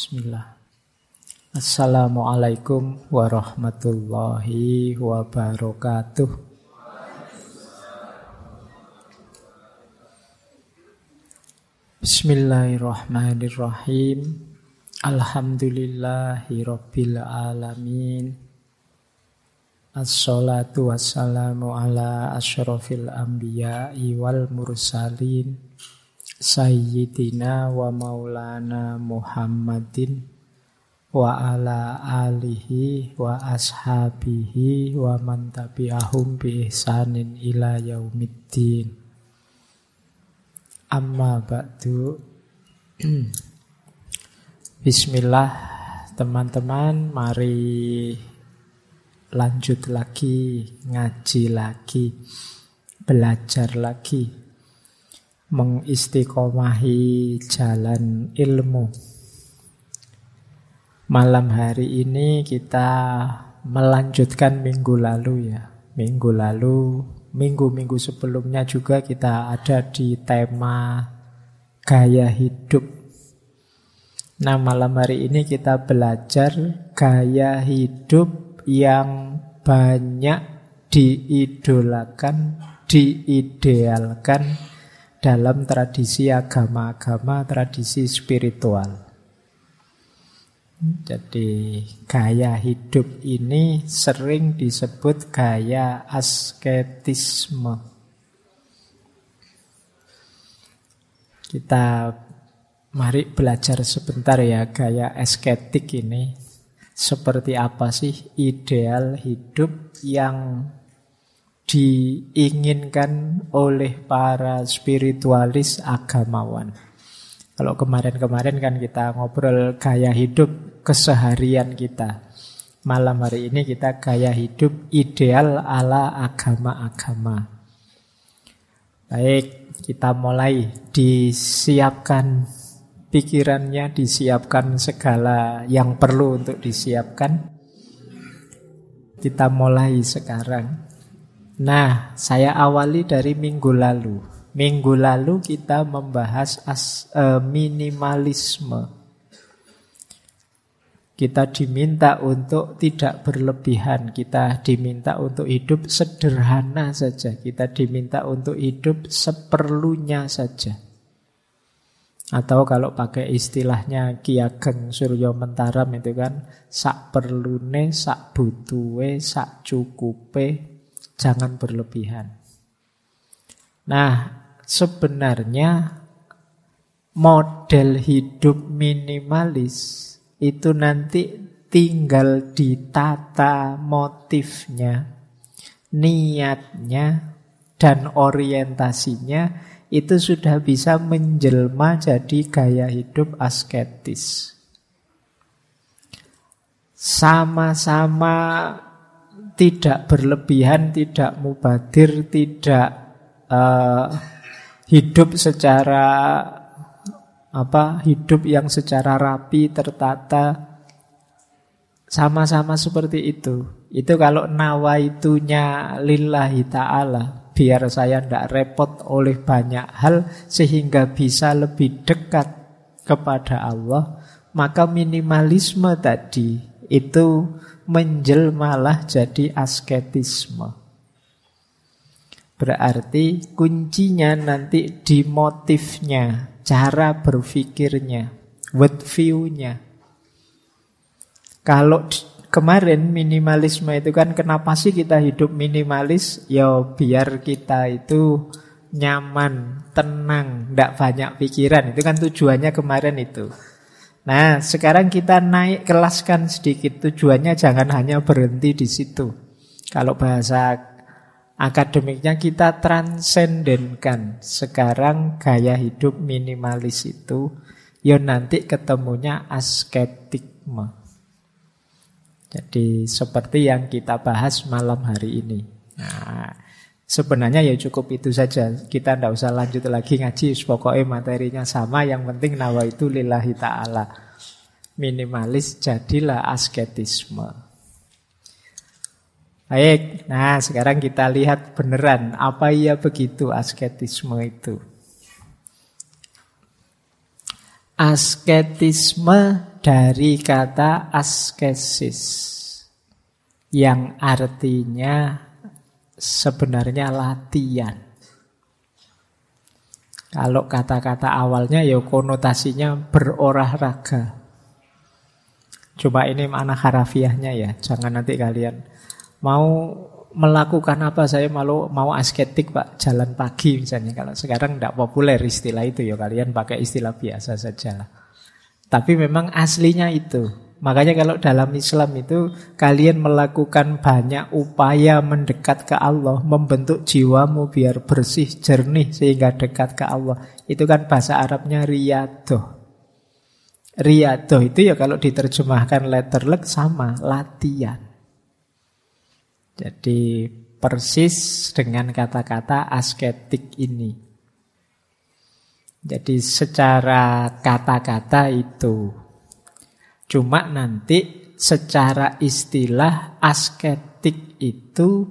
Bismillah. Assalamualaikum warahmatullahi wabarakatuh. Bismillahirrahmanirrahim. Alhamdulillahi rabbil alamin. Assalatu wassalamu ala asyrafil anbiya'i wal mursalin Sayyidina wa maulana Muhammadin wa ala alihi wa ashabihi wa man tabi'ahum bi ihsanin ila yaumiddin. Amma ba'du. Bismillah teman-teman, mari lanjut lagi, ngaji lagi, belajar lagi, mengistiqomahi jalan ilmu. Malam hari ini kita melanjutkan minggu lalu ya. Minggu sebelumnya juga kita ada di tema gaya hidup. Nah, malam hari ini kita belajar gaya hidup yang banyak diidolakan, diidealkan dalam tradisi agama-agama, tradisi spiritual. Jadi gaya hidup ini sering disebut gaya asketisme. Kita mari belajar sebentar ya, gaya asketik ini seperti apa sih ideal hidup yang diinginkan oleh para spiritualis agamawan. Kalau kemarin-kemarin kan kita ngobrol gaya hidup keseharian kita. Malam hari ini kita gaya hidup ideal ala agama-agama. Baik, kita mulai. Disiapkan pikirannya, disiapkan segala yang perlu untuk disiapkan. Kita mulai sekarang. Nah, saya awali dari minggu lalu. Minggu lalu kita membahas minimalisme. Kita diminta untuk tidak berlebihan. Kita diminta untuk hidup sederhana saja. Kita diminta untuk hidup seperlunya saja. Atau kalau pakai istilahnya Ki Ageng Suryo Mentaram itu kan, sak perlune, sak butuhe, sak cukupe, jangan berlebihan. Nah, sebenarnya model hidup minimalis itu nanti tinggal ditata motifnya, niatnya, dan orientasinya. Itu sudah bisa menjelma jadi gaya hidup asketis. Sama-sama tidak berlebihan, tidak mubadir, tidak hidup secara hidup yang secara rapi, tertata. Sama-sama seperti itu. Itu kalau nawaitunya lillahi ta'ala, biar saya tidak repot oleh banyak hal sehingga bisa lebih dekat kepada Allah, maka minimalisme tadi itu menjelmalah jadi asketisme. Berarti kuncinya nanti di motifnya, cara berpikirnya, world view-nya. Kalau kemarin minimalisme itu kan, kenapa sih kita hidup minimalis? Ya biar kita itu nyaman, tenang, tidak banyak pikiran. Itu kan tujuannya kemarin itu. Nah, sekarang kita naik kelaskan sedikit. Tujuannya jangan hanya berhenti di situ. Kalau bahasa akademiknya kita transendenkan. Sekarang gaya hidup minimalis itu ya nanti ketemunya asketisme. Jadi seperti yang kita bahas malam hari ini. Nah, sebenarnya ya cukup itu saja. Kita tidak usah lanjut lagi ngaji. Pokoknya materinya sama. Yang penting nawaitu lillahi ta'ala. Minimalis jadilah asketisme. Baik, nah sekarang kita lihat beneran apa iya begitu asketisme itu. Asketisme dari kata askesis, yang artinya sebenarnya latihan. Kalau kata-kata awalnya ya konotasinya berolahraga. Coba ini makna harafiahnya ya. Jangan nanti kalian mau melakukan apa, saya mau asketik Pak, jalan pagi misalnya. Kalau sekarang tidak populer istilah itu ya, kalian pakai istilah biasa saja lah. Tapi memang aslinya itu. Makanya kalau dalam Islam itu kalian melakukan banyak upaya mendekat ke Allah, membentuk jiwamu biar bersih, jernih sehingga dekat ke Allah. Itu kan bahasa Arabnya riyadoh. Riyadoh itu ya kalau diterjemahkan letterlek sama, latihan. Jadi persis dengan kata-kata asketik ini. Jadi secara kata-kata itu. Cuma nanti secara istilah asketik itu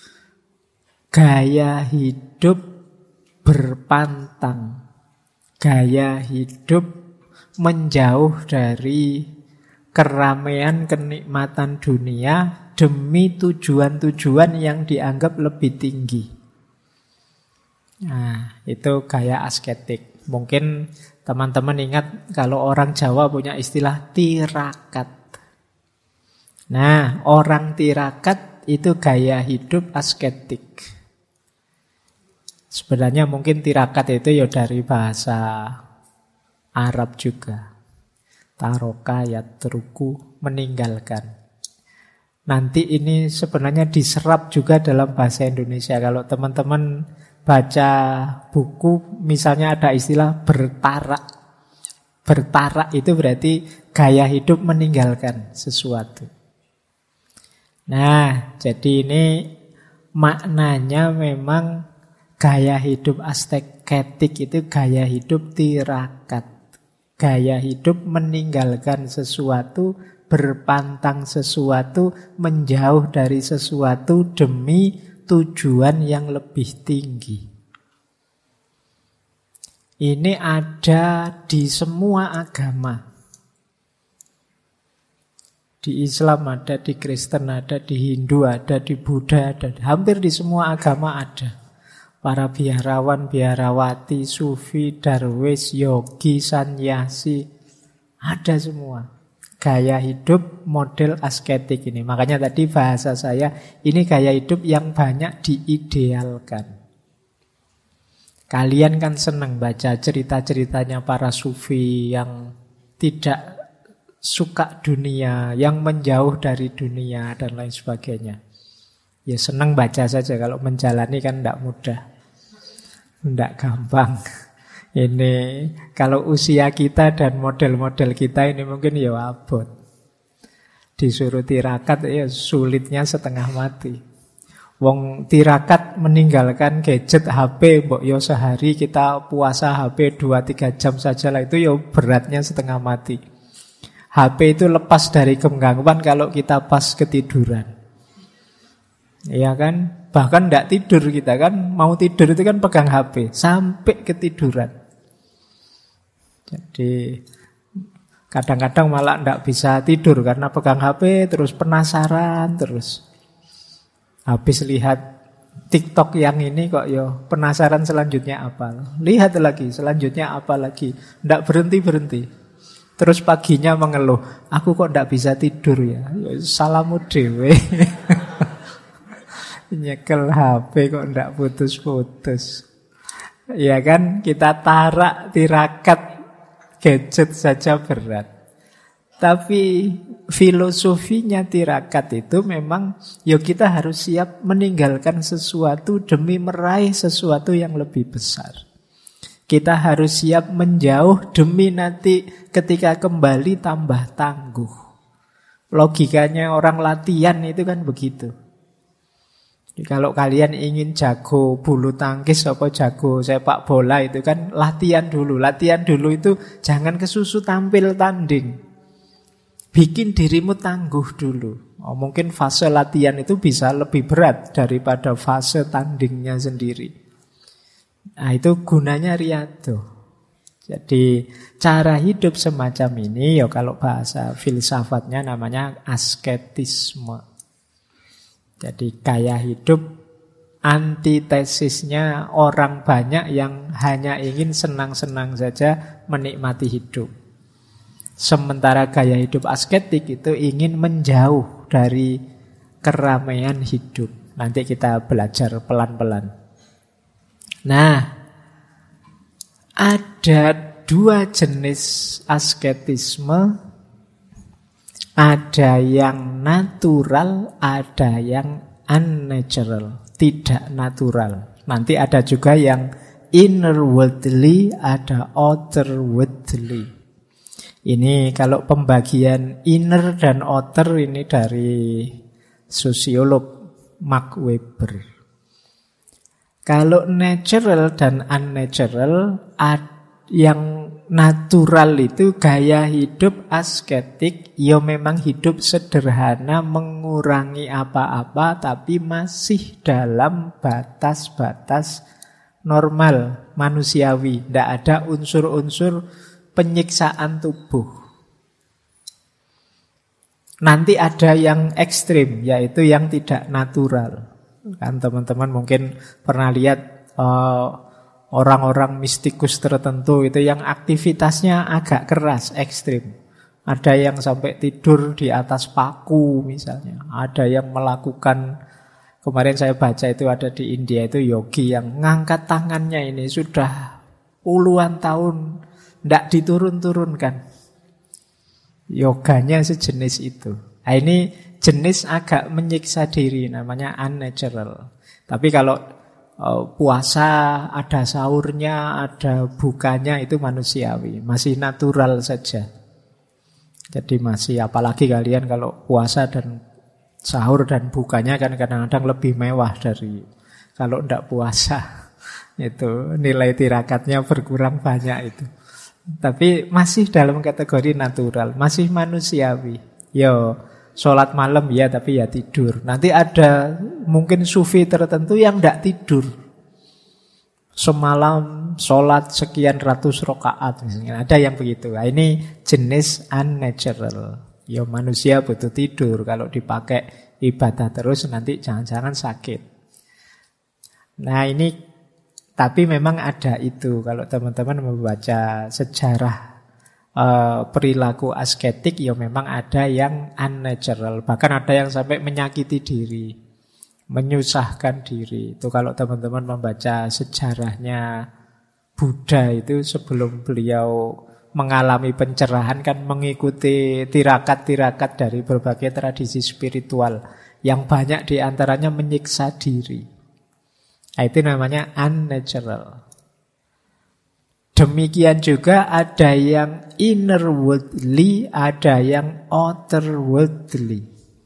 gaya hidup berpantang. Gaya hidup menjauh dari keramaian kenikmatan dunia demi tujuan-tujuan yang dianggap lebih tinggi. Nah, itu gaya asketik. Mungkin teman-teman ingat kalau orang Jawa punya istilah tirakat. Nah, orang tirakat itu gaya hidup asketik. Sebenarnya mungkin tirakat itu ya dari bahasa Arab juga. Taroka yatruku, meninggalkan. Nanti ini sebenarnya diserap juga dalam bahasa Indonesia. Kalau teman-teman baca buku, misalnya ada istilah bertarak. Bertarak itu berarti gaya hidup meninggalkan sesuatu. Nah, jadi ini maknanya memang gaya hidup asketik itu gaya hidup tirakat. Gaya hidup meninggalkan sesuatu, berpantang sesuatu, menjauh dari sesuatu demi tujuan yang lebih tinggi. Ini ada di semua agama. Di Islam ada, di Kristen ada, di Hindu ada, di Buddha ada. Hampir di semua agama ada. Para biarawan, biarawati, sufi, darwis, yogi, sanyasi, ada semua. Gaya hidup model asketik ini. Makanya tadi bahasa saya, ini gaya hidup yang banyak diidealkan. Kalian kan senang baca cerita-ceritanya para sufi yang tidak suka dunia, yang menjauh dari dunia dan lain sebagainya. Ya senang baca saja, kalau menjalani kan tidak mudah. Tidak gampang. Ini kalau usia kita dan model-model kita ini mungkin ya abot. Disuruh tirakat ya sulitnya setengah mati. Wong tirakat meninggalkan gadget HP, mbok yo sehari kita puasa HP 2-3 jam saja lah, itu ya beratnya setengah mati. HP itu lepas dari genggaman kalau kita pas ketiduran. Iya kan? Bahkan tidak tidur kita kan, mau tidur itu kan pegang HP sampai ketiduran. Jadi kadang-kadang malah tidak bisa tidur karena pegang HP terus penasaran terus. Habis lihat TikTok yang ini kok yo penasaran selanjutnya apa. Lihat lagi selanjutnya apa lagi. Tidak berhenti-berhenti. Terus paginya mengeluh, aku kok tidak bisa tidur ya. Salamu dewe. Nyekel HP kok ndak putus-putus. Ya kan, kita tarak tirakat gadget saja berat. Tapi filosofinya tirakat itu memang ya kita harus siap meninggalkan sesuatu demi meraih sesuatu yang lebih besar. Kita harus siap menjauh demi nanti ketika kembali tambah tangguh. Logikanya orang latihan itu kan begitu. Jadi kalau kalian ingin jago bulu tangkis atau jago sepak bola itu kan latihan dulu. Latihan dulu itu jangan kesusu tampil tanding. Bikin dirimu tangguh dulu. Mungkin fase latihan itu bisa lebih berat daripada fase tandingnya sendiri. Nah itu gunanya riyadhah. Jadi cara hidup semacam ini, ya kalau bahasa filsafatnya namanya asketisme. Jadi gaya hidup antitesisnya orang banyak yang hanya ingin senang-senang saja menikmati hidup. Sementara gaya hidup asketik itu ingin menjauh dari keramaian hidup. Nanti kita belajar pelan-pelan. Nah, ada dua jenis asketisme. Ada yang natural, ada yang unnatural, tidak natural. Nanti ada juga yang innerwardly, ada outerwardly. Ini kalau pembagian inner dan outer ini dari sosiolog Max Weber. Kalau natural dan unnatural, yang natural itu gaya hidup asketik, ya memang hidup sederhana, mengurangi apa-apa, tapi masih dalam batas-batas normal, manusiawi. Tidak ada unsur-unsur penyiksaan tubuh. Nanti ada yang ekstrim, yaitu yang tidak natural. Kan teman-teman mungkin pernah lihat orang-orang mistikus tertentu itu yang aktivitasnya agak keras, ekstrim. Ada yang sampai tidur di atas paku misalnya. Ada yang melakukan, kemarin saya baca itu ada di India itu yogi yang ngangkat tangannya ini sudah puluhan tahun tidak diturun-turunkan. Yoganya sejenis itu. Nah, ini jenis agak menyiksa diri, namanya unnatural. Tapi kalau puasa, ada sahurnya, ada bukanya, itu manusiawi, masih natural saja. Jadi masih, apalagi kalian kalau puasa dan sahur dan bukanya kan kadang-kadang lebih mewah dari kalau tidak puasa. Itu nilai tirakatnya berkurang banyak itu. Tapi masih dalam kategori natural, masih manusiawi. Yo, sholat malam ya, tapi ya tidur. Nanti ada mungkin sufi tertentu yang tidak tidur. Semalam sholat sekian ratus rakaat misalnya. Ada yang begitu. Nah, ini jenis unnatural. Ya manusia butuh tidur. Kalau dipakai ibadah terus nanti jangan-jangan sakit. Nah ini, tapi memang ada itu. Kalau teman-teman membaca sejarah perilaku asketik, ya memang ada yang unnatural. Bahkan ada yang sampai menyakiti diri, menyusahkan diri. Itu kalau teman-teman membaca sejarahnya Buddha itu sebelum beliau mengalami pencerahan kan mengikuti tirakat-tirakat dari berbagai tradisi spiritual yang banyak diantaranya menyiksa diri. Nah, itu namanya unnatural. Demikian juga ada yang innerwardly, ada yang outerwardly.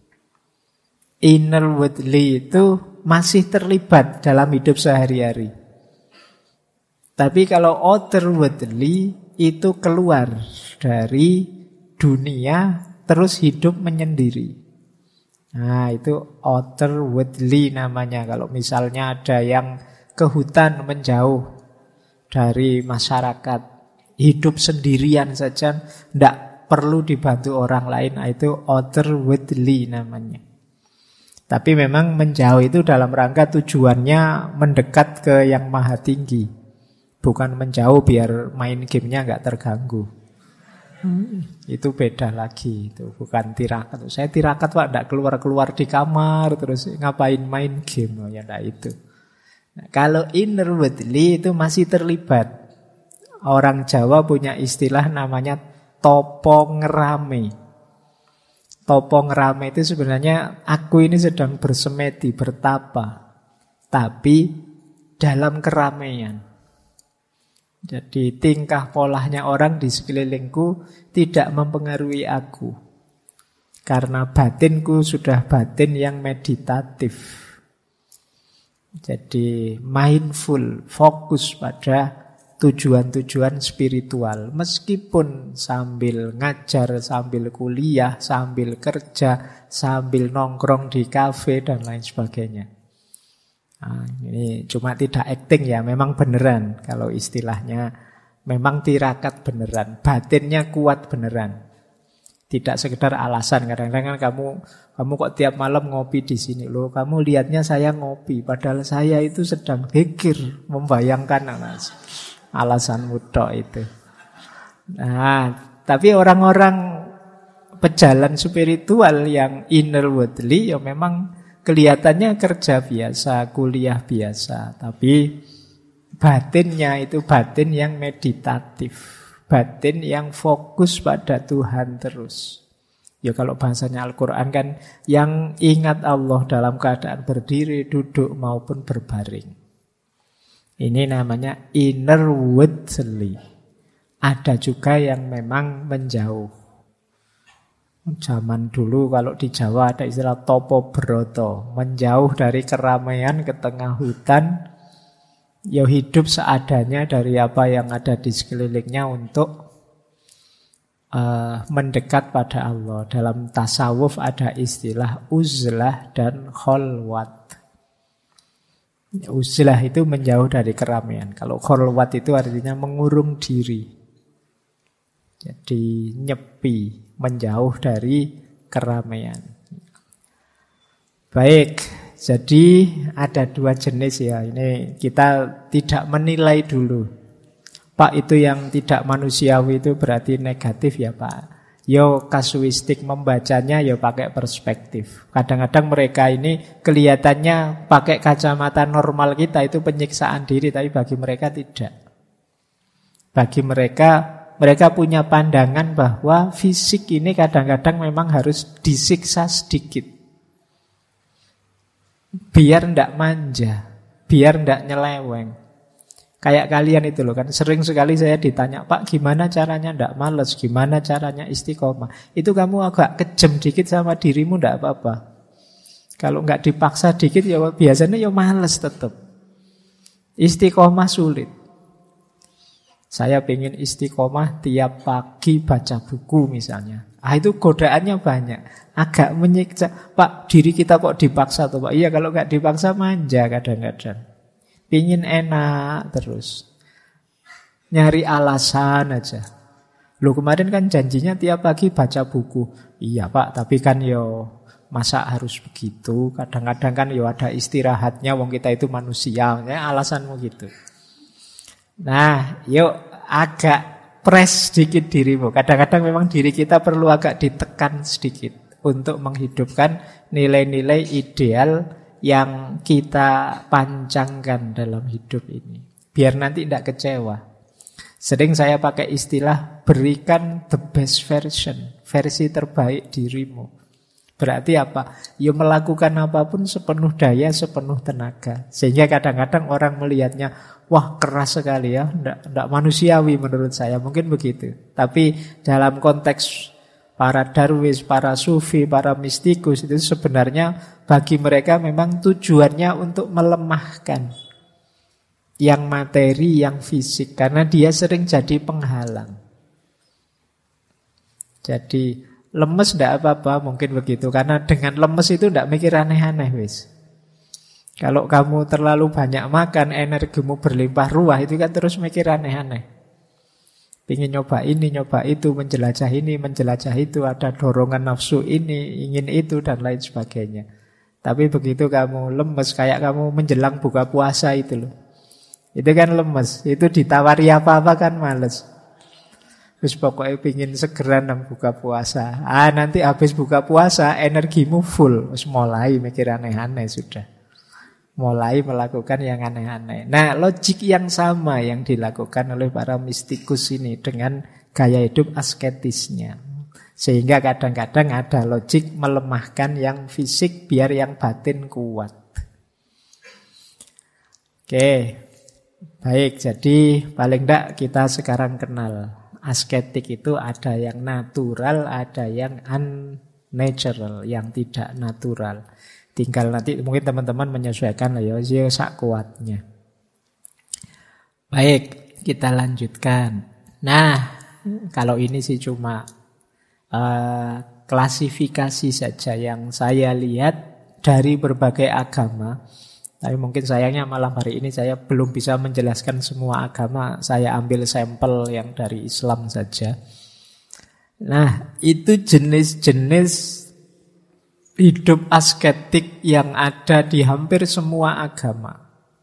Innerwardly itu masih terlibat dalam hidup sehari-hari. Tapi kalau outerwardly itu keluar dari dunia terus hidup menyendiri. Nah itu outerwardly namanya. Kalau misalnya ada yang ke hutan menjauh dari masyarakat, hidup sendirian saja, tidak perlu dibantu orang lain, itu outerwardly namanya. Tapi memang menjauh itu dalam rangka tujuannya mendekat ke yang maha tinggi, bukan menjauh biar main gamenya nggak terganggu. Itu beda lagi, itu bukan tirakat. Saya tirakat Pak, tidak keluar-keluar di kamar terus ngapain main game, ya enggak itu. Nah, kalau innerwardly itu masih terlibat. Orang Jawa punya istilah namanya topo ngerame. Topo ngerame itu sebenarnya aku ini sedang bersemedi, bertapa, tapi dalam keramaian. Jadi tingkah polanya orang di sekelilingku tidak mempengaruhi aku. Karena batinku sudah batin yang meditatif. Jadi mindful, fokus pada tujuan-tujuan spiritual. Meskipun sambil ngajar, sambil kuliah, sambil kerja, sambil nongkrong di kafe dan lain sebagainya. Nah, ini cuma tidak acting ya, memang beneran kalau istilahnya Memang tirakat beneran, batinnya kuat beneran. Tidak sekedar alasan. Kadang-kadang kan kamu kok tiap malam ngopi di sini loh. Kamu lihatnya saya ngopi, padahal saya itu sedang zikir, membayangkan alasan mutok itu. Nah, tapi orang-orang pejalan spiritual yang innerwardly ya memang kelihatannya kerja biasa, kuliah biasa, tapi batinnya itu batin yang meditatif, batin yang fokus pada Tuhan terus. Ya kalau bahasanya Al-Quran kan yang ingat Allah dalam keadaan berdiri, duduk maupun berbaring. Ini namanya innerwardly. Ada juga yang memang menjauh. Zaman dulu kalau di Jawa ada istilah topo broto, menjauh dari keramaian ke tengah hutan, ya hidup seadanya dari apa yang ada di sekelilingnya untuk mendekat pada Allah. Dalam tasawuf ada istilah uzlah dan kholwat. Uzlah itu menjauh dari keramaian. Kalau kholwat itu artinya mengurung diri. Jadi nyepi, menjauh dari keramaian. Baik, jadi ada dua jenis ya. Ini kita tidak menilai dulu. Pak, itu yang tidak manusiawi itu berarti negatif ya Pak. Yo kasuistik membacanya yo pakai perspektif. Kadang-kadang mereka ini kelihatannya pakai kacamata normal kita itu penyiksaan diri, tapi bagi mereka tidak. Bagi mereka punya pandangan bahwa fisik ini kadang-kadang memang harus disiksa sedikit. Biar ndak manja, biar ndak nyeleweng. Kayak kalian itu loh kan, sering sekali saya ditanya, Pak gimana caranya ndak males, gimana caranya istiqomah. Itu kamu agak kejam dikit sama dirimu ndak apa-apa. Kalau nggak dipaksa dikit ya biasanya ya males tetap. Istiqomah sulit. Saya pengen istiqomah tiap pagi baca buku misalnya. Itu godaannya banyak. Agak menyiksa. Pak, diri kita kok dipaksa tuh Pak? Iya, kalau nggak dipaksa manja kadang-kadang. Pingin enak terus. Nyari alasan aja. Loh kemarin kan janjinya tiap pagi baca buku. Iya Pak, tapi kan yo masa harus begitu? Kadang-kadang kan yo ada istirahatnya, wong kita itu manusia. Ya, alasanmu gitu. Nah, yuk agak press sedikit dirimu. Kadang-kadang memang diri kita perlu agak ditekan sedikit untuk menghidupkan nilai-nilai ideal yang kita pancangkan dalam hidup ini. Biar nanti tidak kecewa. Sering saya pakai istilah berikan the best version, versi terbaik dirimu. Berarti apa? Ya melakukan apapun sepenuh daya, sepenuh tenaga. Sehingga kadang-kadang orang melihatnya, wah keras sekali ya, tidak manusiawi menurut saya. Mungkin begitu. Tapi dalam konteks para darwis, para sufi, para mistikus itu sebenarnya bagi mereka memang tujuannya untuk melemahkan yang materi, yang fisik. Karena dia sering jadi penghalang. Jadi lemes tidak apa-apa, mungkin begitu. Karena dengan lemes itu tidak mikir aneh-aneh wis. Kalau kamu terlalu banyak makan, energimu berlimpah ruah, itu kan terus mikir aneh-aneh. Ingin nyoba ini, nyoba itu, menjelajah ini, menjelajah itu, ada dorongan nafsu ini, ingin itu, dan lain sebagainya. Tapi begitu kamu lemes, kayak kamu menjelang buka puasa itu loh. Itu kan lemes, itu ditawari apa-apa kan males. Terus pokoknya ingin segera nang buka puasa. Nanti habis buka puasa, energimu full. Terus mulai mikir aneh-aneh sudah. Mulai melakukan yang aneh-aneh. Nah, logik yang sama yang dilakukan oleh para mistikus ini dengan gaya hidup asketisnya. Sehingga kadang-kadang ada logik melemahkan yang fisik biar yang batin kuat. Oke, baik. Jadi paling tidak kita sekarang kenal. Asketik itu ada yang natural, ada yang unnatural, yang tidak natural. Tinggal nanti mungkin teman-teman menyesuaikan lah ya, sak kuatnya. Baik, kita lanjutkan. Nah, kalau ini sih cuma klasifikasi saja yang saya lihat dari berbagai agama. Tapi mungkin sayangnya malam hari ini saya belum bisa menjelaskan semua agama. Saya ambil sampel yang dari Islam saja. Nah, itu jenis-jenis hidup asketik yang ada di hampir semua agama.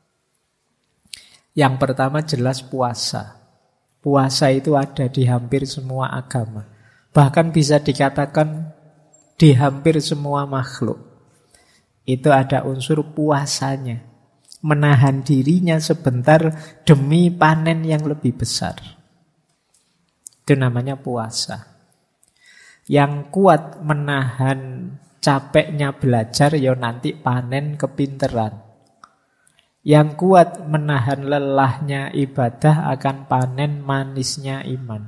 Yang pertama jelas puasa. Puasa itu ada di hampir semua agama. Bahkan bisa dikatakan di hampir semua makhluk. Itu ada unsur puasanya. Menahan dirinya sebentar demi panen yang lebih besar. Itu namanya puasa. Yang kuat menahan capeknya belajar, ya nanti panen kepinteran. Yang kuat menahan lelahnya ibadah akan panen manisnya iman.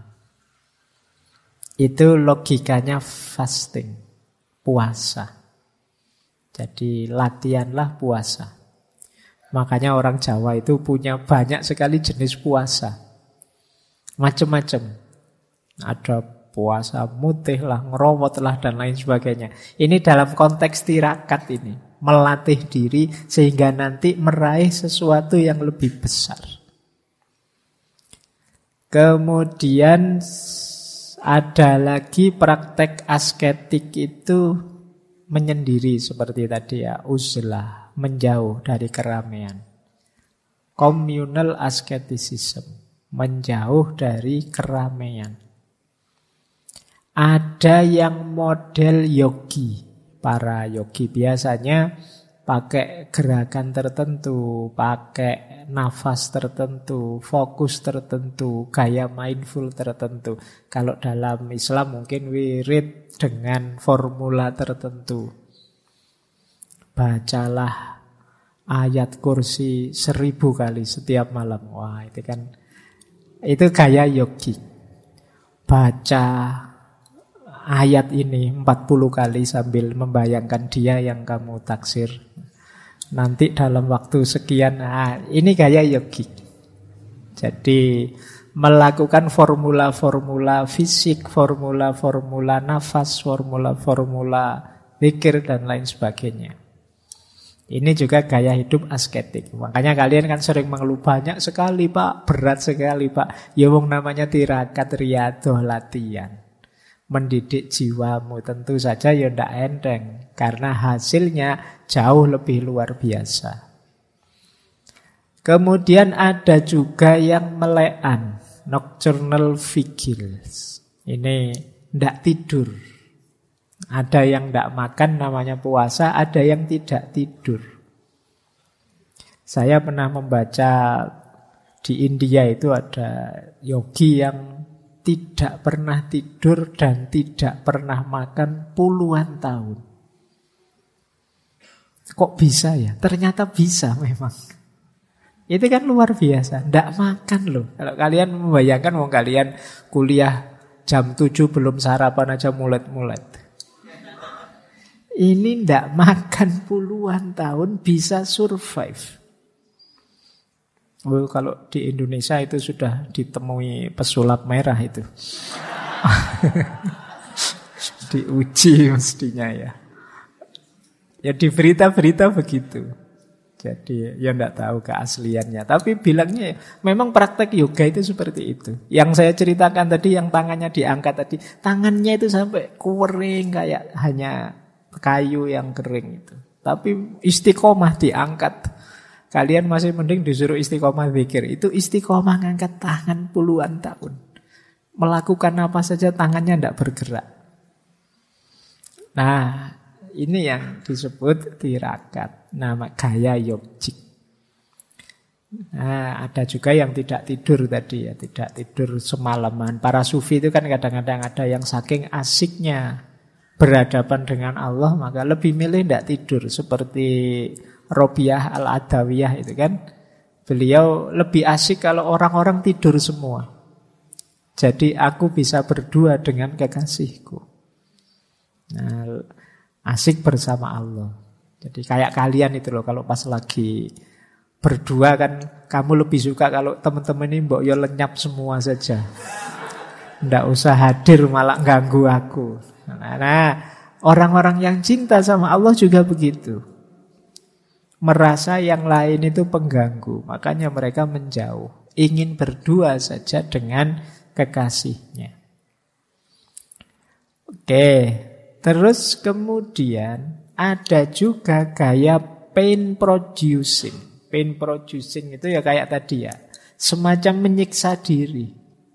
Itu logikanya fasting, puasa. Jadi latihanlah puasa. Makanya orang Jawa itu punya banyak sekali jenis puasa. Macam-macam. Ada puasa mutih lah, ngerowot lah, dan lain sebagainya. Ini dalam konteks tirakat ini. Melatih diri sehingga nanti meraih sesuatu yang lebih besar. Kemudian ada lagi praktek asketik itu menyendiri seperti tadi ya, uzlah, menjauh dari keramaian. Communal asceticism, menjauh dari keramaian. Ada yang model yogi. Para yogi biasanya pakai gerakan tertentu, pakai nafas tertentu, fokus tertentu, gaya mindful tertentu. Kalau dalam Islam mungkin wirid dengan formula tertentu. Bacalah ayat kursi 1000 kali setiap malam. Wah, itu gaya yogi. Baca ayat ini 40 kali sambil membayangkan dia yang kamu taksir. Nanti dalam waktu sekian, ini gaya yogi. Jadi melakukan formula-formula fisik, formula-formula nafas, formula-formula zikir dan lain sebagainya. Ini juga gaya hidup asketik. Makanya kalian kan sering mengeluh, banyak sekali Pak, berat sekali Pak. Ya wong namanya tirakat, riyadhah, latihan. Mendidik jiwamu tentu saja ya ndak enteng, karena hasilnya jauh lebih luar biasa. Kemudian ada juga yang melean, nocturnal vigils. Ini ndak tidur. Ada yang ndak makan namanya puasa, ada yang tidak tidur. Saya pernah membaca di India itu ada yogi yang tidak pernah tidur dan tidak pernah makan puluhan tahun. Kok bisa ya? Ternyata bisa memang. Itu kan luar biasa. Nggak makan loh. Kalau kalian membayangkan wong kalian kuliah jam 7 belum sarapan aja mulet-mulet. Ini nggak makan puluhan tahun bisa survive. Oh, kalau di Indonesia itu sudah ditemui pesulap merah itu. Diuji mestinya ya. Ya di berita-berita begitu. Jadi ya enggak tahu keasliannya. Tapi bilangnya memang praktek yoga itu seperti itu. Yang saya ceritakan tadi yang tangannya diangkat tadi. Tangannya itu sampai kering kayak hanya kayu yang kering itu. Tapi istiqomah diangkat. Kalian masih mending disuruh istiqomah zikir. Itu istiqomah ngangkat tangan puluhan tahun. Melakukan apa saja tangannya tidak bergerak. Nah, ini yang disebut tirakat. Nama gaya yogik. Nah, ada juga yang tidak tidur tadi ya. Tidak tidur semalaman. Para sufi itu kan kadang-kadang ada yang saking asiknya berhadapan dengan Allah, maka lebih milih tidak tidur. Seperti Robiah Al-Adawiyah itu kan, beliau lebih asik kalau orang-orang tidur semua. Jadi aku bisa berdua dengan kekasihku. Nah, asik bersama Allah. Jadi kayak kalian itu loh, kalau pas lagi berdua kan kamu lebih suka kalau teman-teman ini mbok yo lenyap semua saja. Ndak usah hadir malah ganggu aku. Nah, orang-orang yang cinta sama Allah juga begitu. merasa yang lain itu pengganggu. Makanya mereka menjauh. Ingin berdua saja dengan kekasihnya. Oke, terus kemudian ada juga gaya pain producing. Pain producing itu ya kayak tadi ya, semacam menyiksa diri.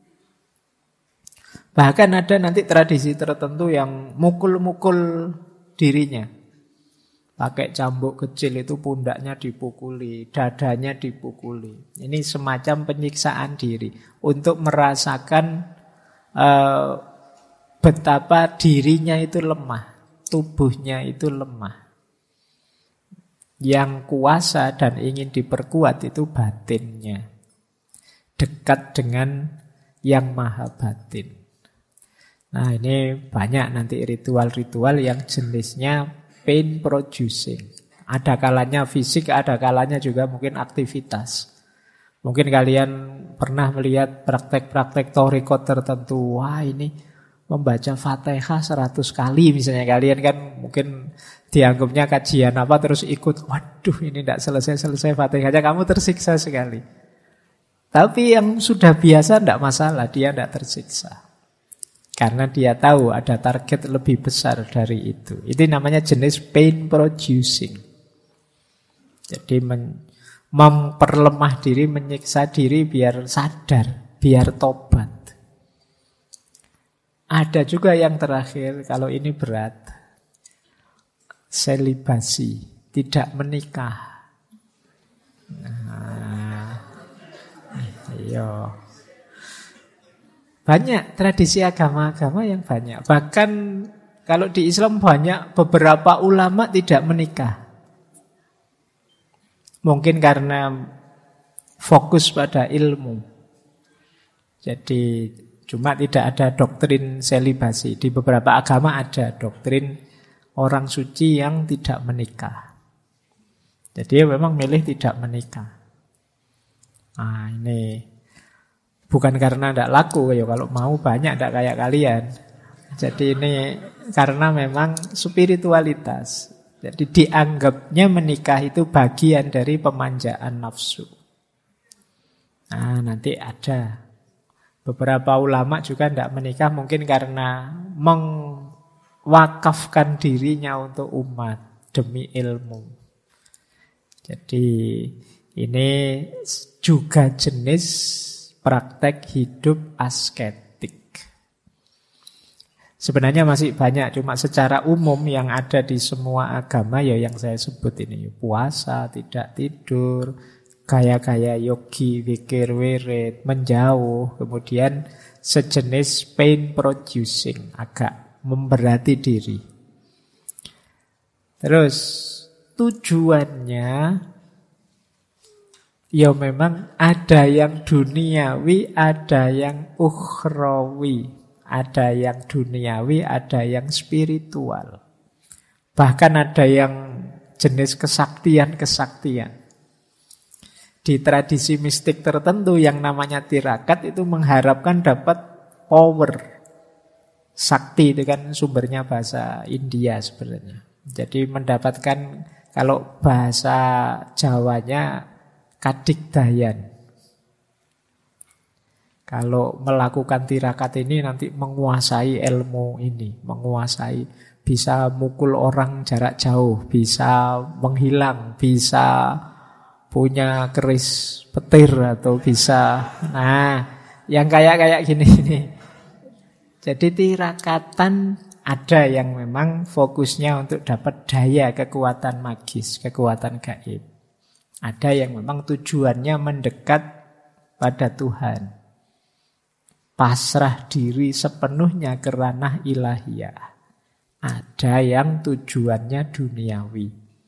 Bahkan ada nanti tradisi tertentu yang mukul-mukul dirinya. Pakai cambuk kecil itu pundaknya dipukuli, dadanya dipukuli. Ini semacam penyiksaan diri untuk merasakan betapa dirinya itu lemah, tubuhnya itu lemah. Yang kuasa dan ingin diperkuat itu batinnya. Dekat dengan yang maha batin. Nah, ini banyak nanti ritual-ritual yang jenisnya pain producing. Ada kalanya fisik, ada kalanya juga mungkin aktivitas. Mungkin kalian pernah melihat praktek-praktek thorikot tertentu. Wah, ini membaca Fatihah 100 kali misalnya. Kalian kan mungkin dianggapnya kajian apa terus ikut. Waduh, ini tidak selesai-selesai Fatihahnya, kamu tersiksa sekali. Tapi yang sudah biasa tidak masalah, dia tidak tersiksa. Karena dia tahu ada target lebih besar dari itu. Itu namanya jenis pain producing. Jadi memperlemah diri, menyiksa diri biar sadar, biar tobat. Ada juga yang terakhir, kalau ini berat, selibasi, tidak menikah. Nah, iya. Banyak tradisi agama-agama yang banyak. Bahkan kalau di Islam banyak beberapa ulama tidak menikah. Mungkin karena fokus pada ilmu. Jadi cuma tidak ada doktrin selibasi. Di beberapa agama ada doktrin orang suci yang tidak menikah. Jadi memang milih tidak menikah. Nah, ini bukan karena tidak laku, ya kalau mau banyak tidak kayak kalian. Jadi ini karena memang spiritualitas. Jadi dianggapnya menikah itu bagian dari pemanjaan nafsu. Nah, nanti ada beberapa ulama juga tidak menikah mungkin karena mewakafkan dirinya untuk umat demi ilmu. Jadi ini juga jenis praktek hidup asketik. Sebenarnya masih banyak, cuma secara umum yang ada di semua agama ya yang saya sebut ini. Puasa, tidak tidur, gaya-gaya yogi, zikir, wirid, menjauh, kemudian sejenis pain producing, agak memberati diri. Terus tujuannya ya memang ada yang duniawi, ada yang ukhrawi. Ada yang duniawi, ada yang spiritual. Bahkan ada yang jenis kesaktian-kesaktian. Di tradisi mistik tertentu yang namanya tirakat itu mengharapkan dapat power. Sakti itu kan sumbernya bahasa India sebenarnya. Jadi mendapatkan, kalau bahasa Jawanya, kadigdayan. Kalau melakukan tirakat ini nanti menguasai ilmu ini, menguasai, bisa mukul orang jarak jauh, bisa menghilang, bisa punya keris petir atau bisa, nah, yang kayak gini. Jadi tirakatan ada yang memang fokusnya untuk dapat daya kekuatan magis, kekuatan gaib. Ada yang memang tujuannya mendekat pada Tuhan. Pasrah diri sepenuhnya ke ranah ilahiyah. Ada yang tujuannya duniawi.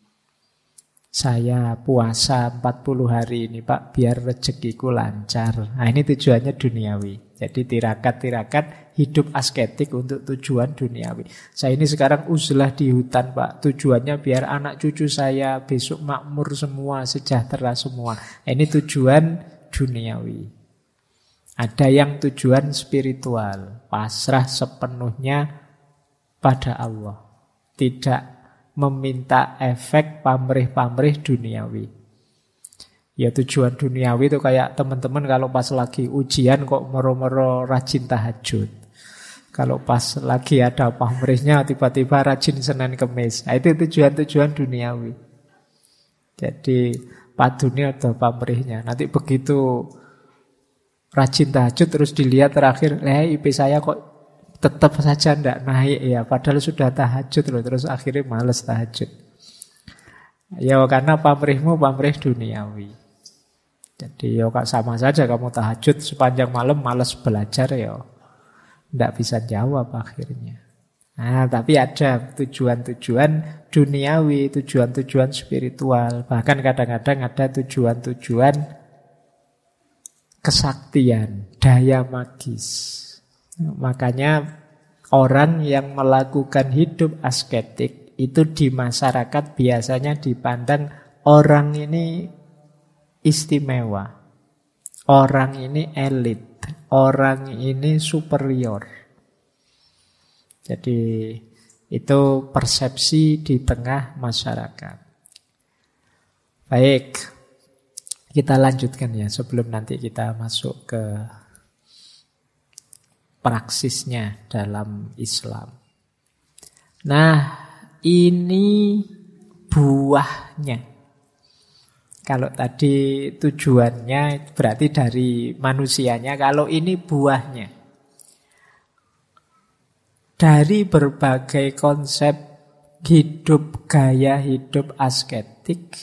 Saya puasa 40 hari ini Pak, biar rezekiku lancar. Nah, ini tujuannya duniawi. Jadi tirakat-tirakat hidup asketik untuk tujuan duniawi. Saya ini sekarang uzlah di hutan Pak, tujuannya biar anak cucu saya besok makmur semua, sejahtera semua. Nah, ini tujuan duniawi. Ada yang tujuan spiritual, pasrah sepenuhnya pada Allah. Tidak meminta efek pamrih-pamrih duniawi. Ya tujuan duniawi itu kayak teman-teman kalau pas lagi ujian kok mero-mero rajin tahajud. Kalau pas lagi ada pamrihnya tiba-tiba rajin Senin Kemis. Nah, itu tujuan-tujuan duniawi. Jadi padunya atau pamrihnya. Nanti begitu rajin tahajud terus dilihat terakhir, IP saya kok tetap saja tidak naik ya. Padahal sudah tahajud loh. Terus akhirnya males tahajud. Ya karena pamrihmu pamrih duniawi. Jadi ya sama saja kamu tahajud sepanjang malam males belajar ya. Tidak bisa jawab akhirnya. Nah, tapi ada tujuan-tujuan duniawi, tujuan-tujuan spiritual. Bahkan kadang-kadang ada tujuan-tujuan kesaktian, daya magis. Makanya orang yang melakukan hidup asketik itu di masyarakat biasanya dipandang orang ini istimewa. Orang ini elit. Orang ini superior. Jadi itu persepsi di tengah masyarakat. Baik, kita lanjutkan ya sebelum nanti kita masuk ke praksisnya dalam Islam. Nah, ini buahnya. Kalau tadi tujuannya berarti dari manusianya, kalau ini buahnya. Dari berbagai konsep hidup, gaya hidup asketik,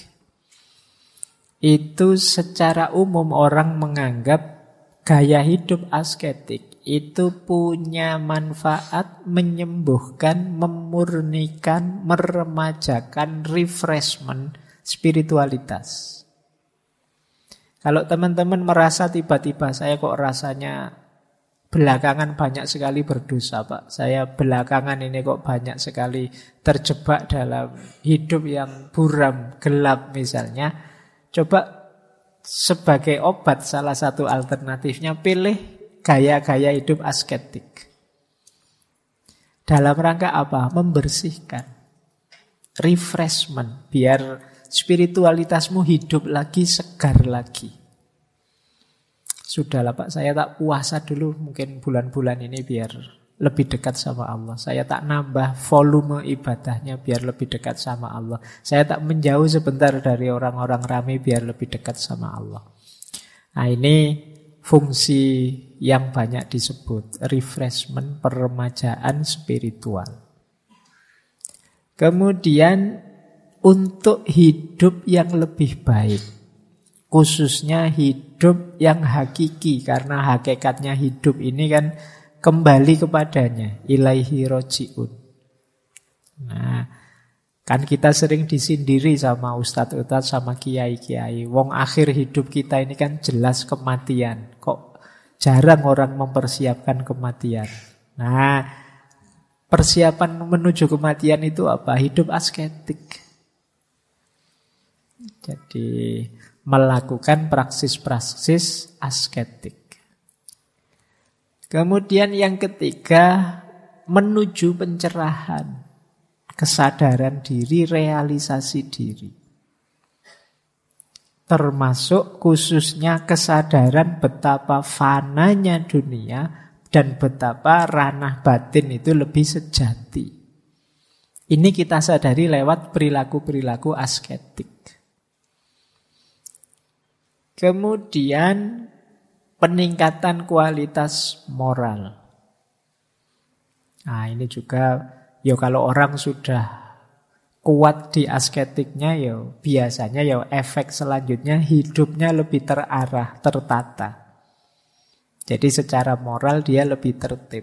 itu secara umum orang menganggap gaya hidup asketik itu punya manfaat menyembuhkan, memurnikan, meremajakan, refreshment spiritualitas. Kalau teman-teman merasa tiba-tiba saya kok rasanya belakangan banyak sekali berdosa, Pak. Saya belakangan ini kok banyak sekali terjebak dalam hidup yang buram, gelap misalnya. Coba sebagai obat salah satu alternatifnya pilih gaya-gaya hidup asketik. Dalam rangka apa? Membersihkan. Refreshment. Biar spiritualitasmu hidup lagi, segar lagi. Sudahlah Pak, saya tak puasa dulu mungkin bulan-bulan ini biar lebih dekat sama Allah. Saya tak nambah volume ibadahnya biar lebih dekat sama Allah. Saya tak menjauh sebentar dari orang-orang ramai biar lebih dekat sama Allah. Nah ini fungsi yang banyak disebut refreshment, peremajaan spiritual. Kemudian untuk hidup yang lebih baik, khususnya hidup yang hakiki, karena hakikatnya hidup ini kan kembali kepadanya, ilaihi roji'un. Nah, kan kita sering disindiri sama ustadz-ustadz, sama kiai-kiai. Wong akhir hidup kita ini kan jelas kematian. Kok jarang orang mempersiapkan kematian. Nah, persiapan menuju kematian itu apa? Hidup asketik. Jadi melakukan praksis-praksis asketik. Kemudian yang ketiga, menuju pencerahan, kesadaran diri, realisasi diri. Termasuk khususnya kesadaran betapa fananya dunia dan betapa ranah batin itu lebih sejati. Ini kita sadari lewat perilaku-perilaku asketik. Kemudian peningkatan kualitas moral. Nah ini juga, ya kalau orang sudah kuat di asketiknya, ya biasanya ya efek selanjutnya hidupnya lebih terarah, tertata. Jadi secara moral dia lebih tertib.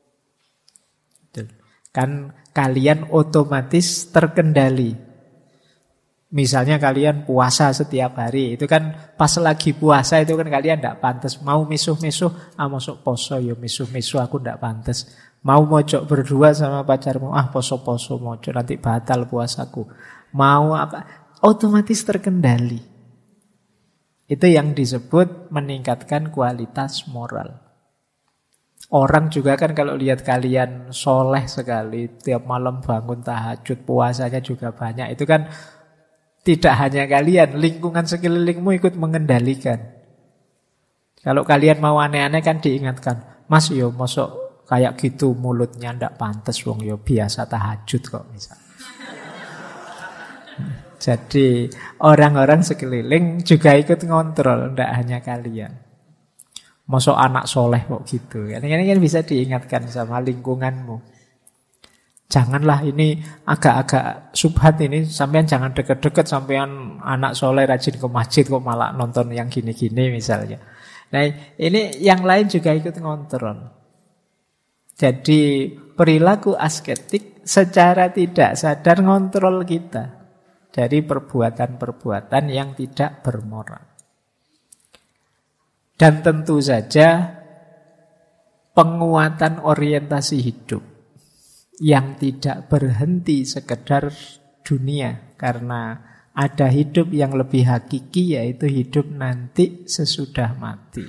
Kan kalian otomatis terkendali. Misalnya kalian puasa setiap hari, itu kan pas lagi puasa itu kan kalian tidak pantas. Mau misuh-misuh, masuk poso, ya misuh-misuh aku tidak pantas. Mau mojok berdua sama pacarmu, poso-poso mojok, nanti batal puasaku. Mau apa, otomatis terkendali. Itu yang disebut meningkatkan kualitas moral. Orang juga kan kalau lihat kalian soleh sekali, tiap malam bangun tahajud, puasanya juga banyak. Itu kan tidak hanya kalian, lingkungan sekelilingmu ikut mengendalikan. Kalau kalian mau aneh-aneh kan diingatkan, Mas yo mosok kayak gitu mulutnya ndak pantes wong yo biasa tahajud kok misal. Jadi orang-orang sekeliling juga ikut ngontrol, ndak hanya kalian. Mosok anak soleh kok gitu. Ini kan bisa diingatkan sama lingkunganmu. Janganlah ini agak-agak subhat ini, sampean jangan deket-deket, sampean anak soleh rajin ke masjid kok malah nonton yang gini-gini misalnya. Nah ini yang lain juga ikut ngontrol. Jadi perilaku asketik secara tidak sadar ngontrol kita dari perbuatan-perbuatan yang tidak bermoral. Dan tentu saja penguatan orientasi hidup yang tidak berhenti sekedar dunia, karena ada hidup yang lebih hakiki, yaitu hidup nanti sesudah mati.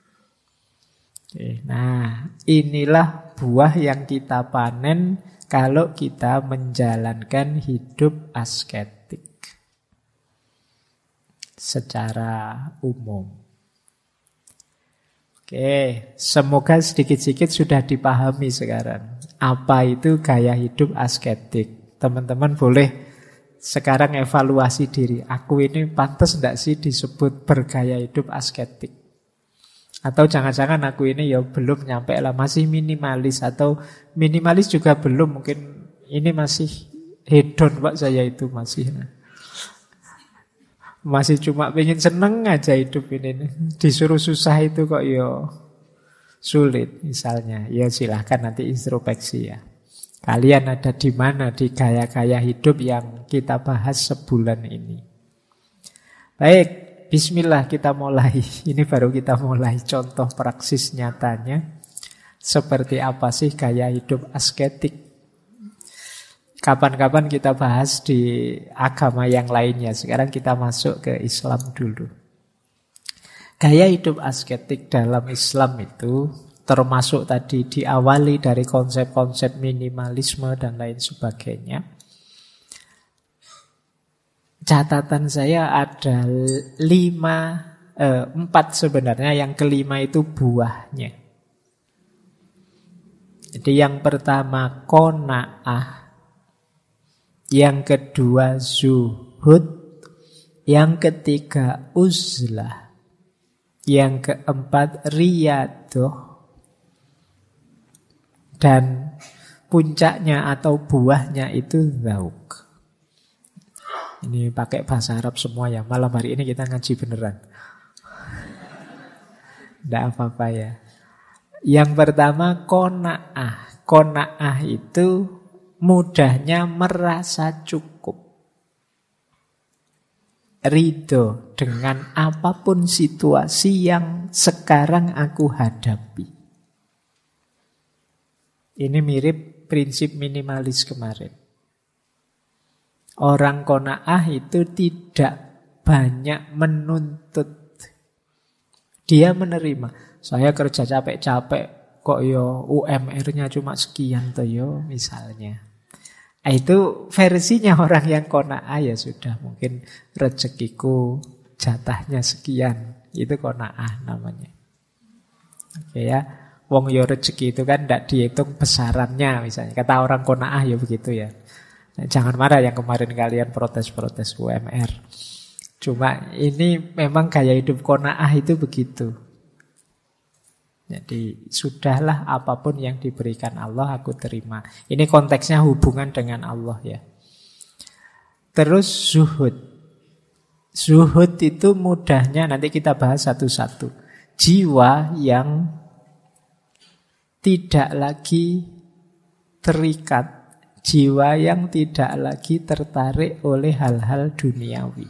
Oke, nah inilah buah yang kita panen kalau kita menjalankan hidup asketik secara umum. Oke, semoga sedikit-sedikit sudah dipahami sekarang. Apa itu gaya hidup asketik? Teman-teman boleh sekarang evaluasi diri. Aku ini pantas enggak sih disebut bergaya hidup asketik? Atau jangan-jangan aku ini ya belum nyampe lah, masih minimalis. Atau minimalis juga belum, mungkin ini masih hedon Pak, saya itu masih cuma pengen seneng aja hidup ini. Disuruh susah itu kok ya sulit misalnya. Ya silahkan nanti introspeksi ya. Kalian ada di mana di gaya-gaya hidup yang kita bahas sebulan ini. Baik, bismillah kita mulai. Ini baru kita mulai contoh praksis nyatanya. Seperti apa sih gaya hidup asketik? Kapan-kapan kita bahas di agama yang lainnya. Sekarang kita masuk ke Islam dulu. Gaya hidup asketik dalam Islam itu termasuk tadi diawali dari konsep-konsep minimalisme dan lain sebagainya. Catatan saya ada 4 sebenarnya. Yang kelima itu buahnya. Jadi yang pertama qanaah, yang kedua zuhud, yang ketiga uzlah, yang keempat riyadoh, dan puncaknya atau buahnya itu zauk. Ini pakai bahasa Arab semua ya. Malam hari ini kita ngaji beneran. Tidak apa-apa ya. Yang pertama qanaah. Qanaah itu mudahnya merasa cukup. Ridho dengan apapun situasi yang sekarang aku hadapi. Ini mirip prinsip minimalis kemarin. Orang qanaah itu tidak banyak menuntut. Dia menerima. Saya kerja capek-capek, kok yo UMR-nya cuma sekian toh yo misalnya. Itu versinya orang yang qanaah, ya sudah, mungkin rezekiku jatahnya sekian. Itu qanaah namanya. Oke ya. Wong yo rezeki itu kan tidak dihitung besarannya misalnya. Kata orang qanaah ya begitu ya. Nah, jangan marah yang kemarin kalian protes-protes UMR. Cuma ini memang gaya hidup qanaah itu begitu. Jadi sudahlah, apapun yang diberikan Allah aku terima. Ini konteksnya hubungan dengan Allah ya. Terus zuhud. Zuhud itu mudahnya nanti kita bahas satu-satu. Jiwa yang tidak lagi terikat, jiwa yang tidak lagi tertarik oleh hal-hal duniawi.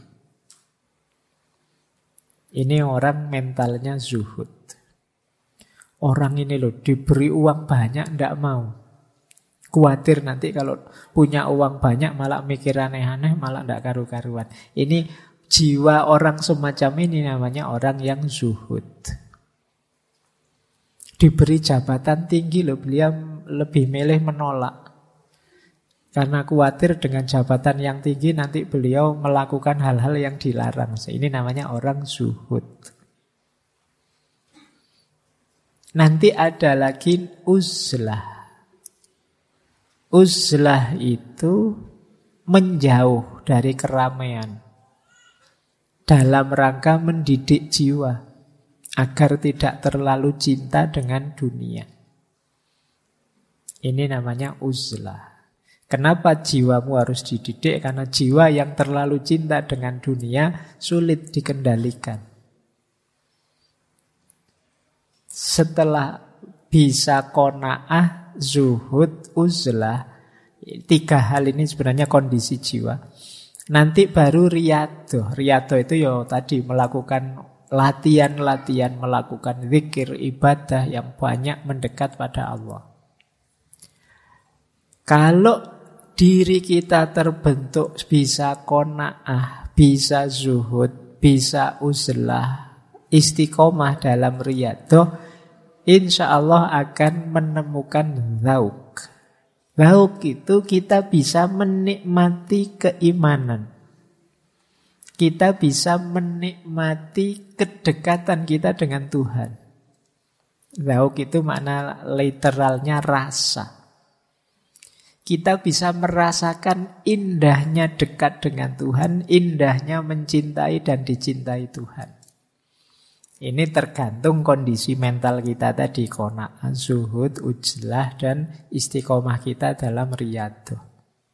Ini orang mentalnya zuhud. Orang ini loh diberi uang banyak ndak mau. Khawatir nanti kalau punya uang banyak malah mikir aneh-aneh, malah ndak karu-karuan. Ini jiwa orang semacam ini namanya orang yang zuhud. diberi jabatan tinggi loh, beliau lebih milih menolak. Karena khawatir dengan jabatan yang tinggi nanti beliau melakukan hal-hal yang dilarang. Ini namanya orang zuhud. Nanti ada lagi uzlah. Uzlah itu menjauh dari keramaian dalam rangka mendidik jiwa agar tidak terlalu cinta dengan dunia. Ini namanya uzlah. Kenapa jiwamu harus dididik? Karena jiwa yang terlalu cinta dengan dunia sulit dikendalikan. Setelah bisa qanaah, zuhud, uzlah, 3 hal ini sebenarnya kondisi jiwa. Nanti baru riyadhah. Riyadhah itu ya tadi melakukan latihan-latihan, melakukan zikir, ibadah yang banyak mendekat pada Allah. Kalau diri kita terbentuk bisa qanaah, bisa zuhud, bisa uzlah, istiqomah dalam riyadhah, insya Allah akan menemukan zauk. Zauk itu kita bisa menikmati keimanan. Kita bisa menikmati kedekatan kita dengan Tuhan. Zauk itu makna literalnya rasa. Kita bisa merasakan indahnya dekat dengan Tuhan, indahnya mencintai dan dicintai Tuhan. Ini tergantung kondisi mental kita tadi, qanaah, zuhud, uzlah, dan istiqomah kita dalam riyadhah.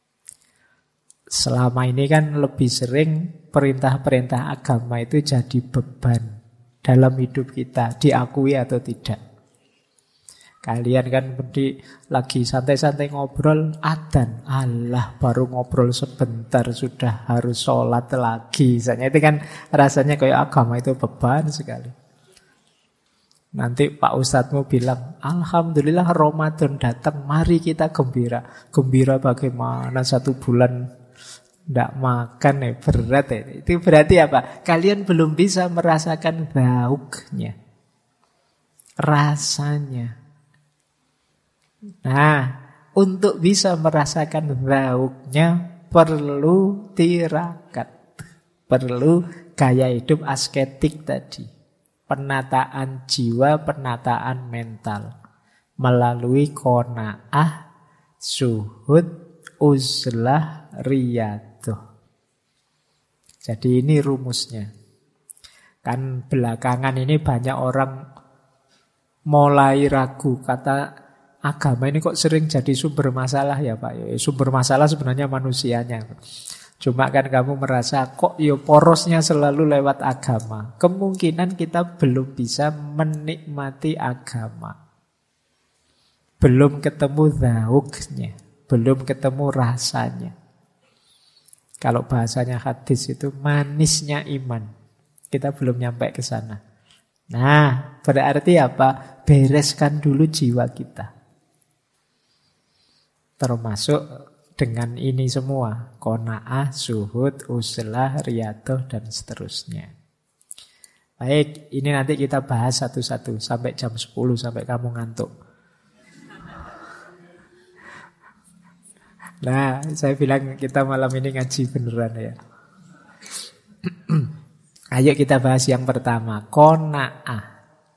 Selama ini kan lebih sering perintah-perintah agama itu jadi beban dalam hidup kita, diakui atau tidak. Kalian kan lagi santai-santai ngobrol, adzan. Allah, baru ngobrol sebentar sudah harus sholat lagi. Misalnya itu kan rasanya kayak agama itu beban sekali. Nanti Pak Ustadzmu bilang, alhamdulillah Ramadan datang, mari kita gembira. Gembira bagaimana 1 bulan tidak makan ya, berat ya. Itu berarti apa? Kalian belum bisa merasakan zauknya, rasanya. Nah, untuk bisa merasakan zauknya perlu tirakat, perlu gaya hidup asketik tadi, penataan jiwa, penataan mental melalui qanaah, zuhud, uzlah, riyadhah. Jadi ini rumusnya. Kan belakangan ini banyak orang mulai ragu, kata agama ini kok sering jadi sumber masalah ya Pak. Ya, sumber masalah sebenarnya manusianya. Cuma kan kamu merasa kok ya porosnya selalu lewat agama. Kemungkinan kita belum bisa menikmati agama. Belum ketemu zauknya, belum ketemu rasanya. Kalau bahasanya hadis itu manisnya iman. Kita belum nyampe ke sana. Nah, berarti apa? Bereskan dulu jiwa kita. Termasuk dengan ini semua, qanaah, zuhud, uzlah, riyadhah, dan seterusnya. Baik, ini nanti kita bahas satu-satu sampai jam 10, sampai kamu ngantuk. Nah, saya bilang kita malam ini ngaji beneran ya. Ayo kita bahas yang pertama, qanaah.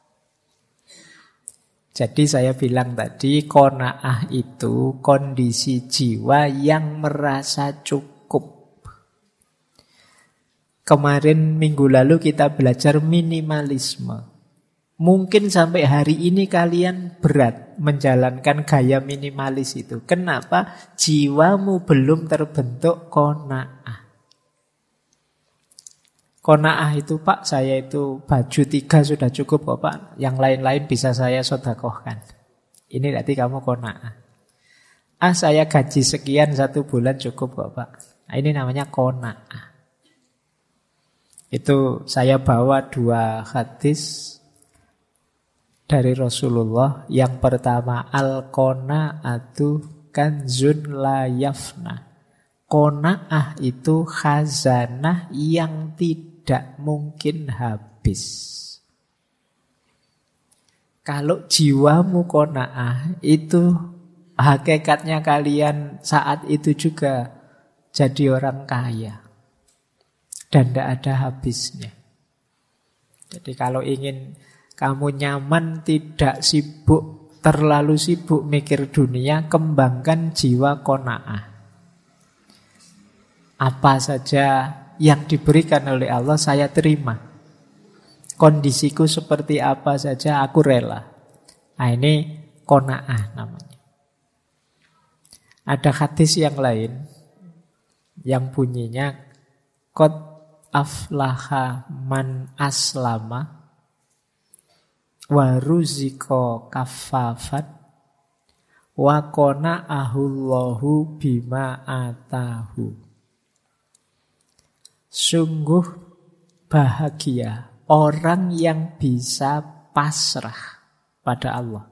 Jadi saya bilang tadi, qanaah itu kondisi jiwa yang merasa cukup. Kemarin minggu lalu kita belajar minimalisme. Mungkin sampai hari ini kalian berat menjalankan gaya minimalis itu. Kenapa? Jiwamu belum terbentuk qanaah. Qanaah itu Pak, saya itu baju 3 sudah cukup kok Pak. Yang lain-lain bisa saya sedekahkan. Ini berarti kamu qanaah. Saya gaji sekian 1 bulan cukup kok Pak. Nah, ini namanya qanaah. Itu saya bawa 2 hadis dari Rasulullah. Yang pertama, al-qanaatu kanzun la yafna. Qanaah itu khazanah yang tidak mungkin habis. Kalau jiwamu qanaah, itu hakikatnya kalian saat itu juga jadi orang kaya. Dan tidak ada habisnya. Jadi kalau ingin kamu nyaman, tidak sibuk, terlalu sibuk mikir dunia, kembangkan jiwa qanaah. Apa saja yang diberikan oleh Allah saya terima. Kondisiku seperti apa saja aku rela. Nah, ini qanaah namanya. Ada hadis yang lain yang bunyinya qad aflaha man aslama wa ruziko kafafat wa qana'ahullahu bima atahu. Sungguh bahagia orang yang bisa pasrah pada Allah.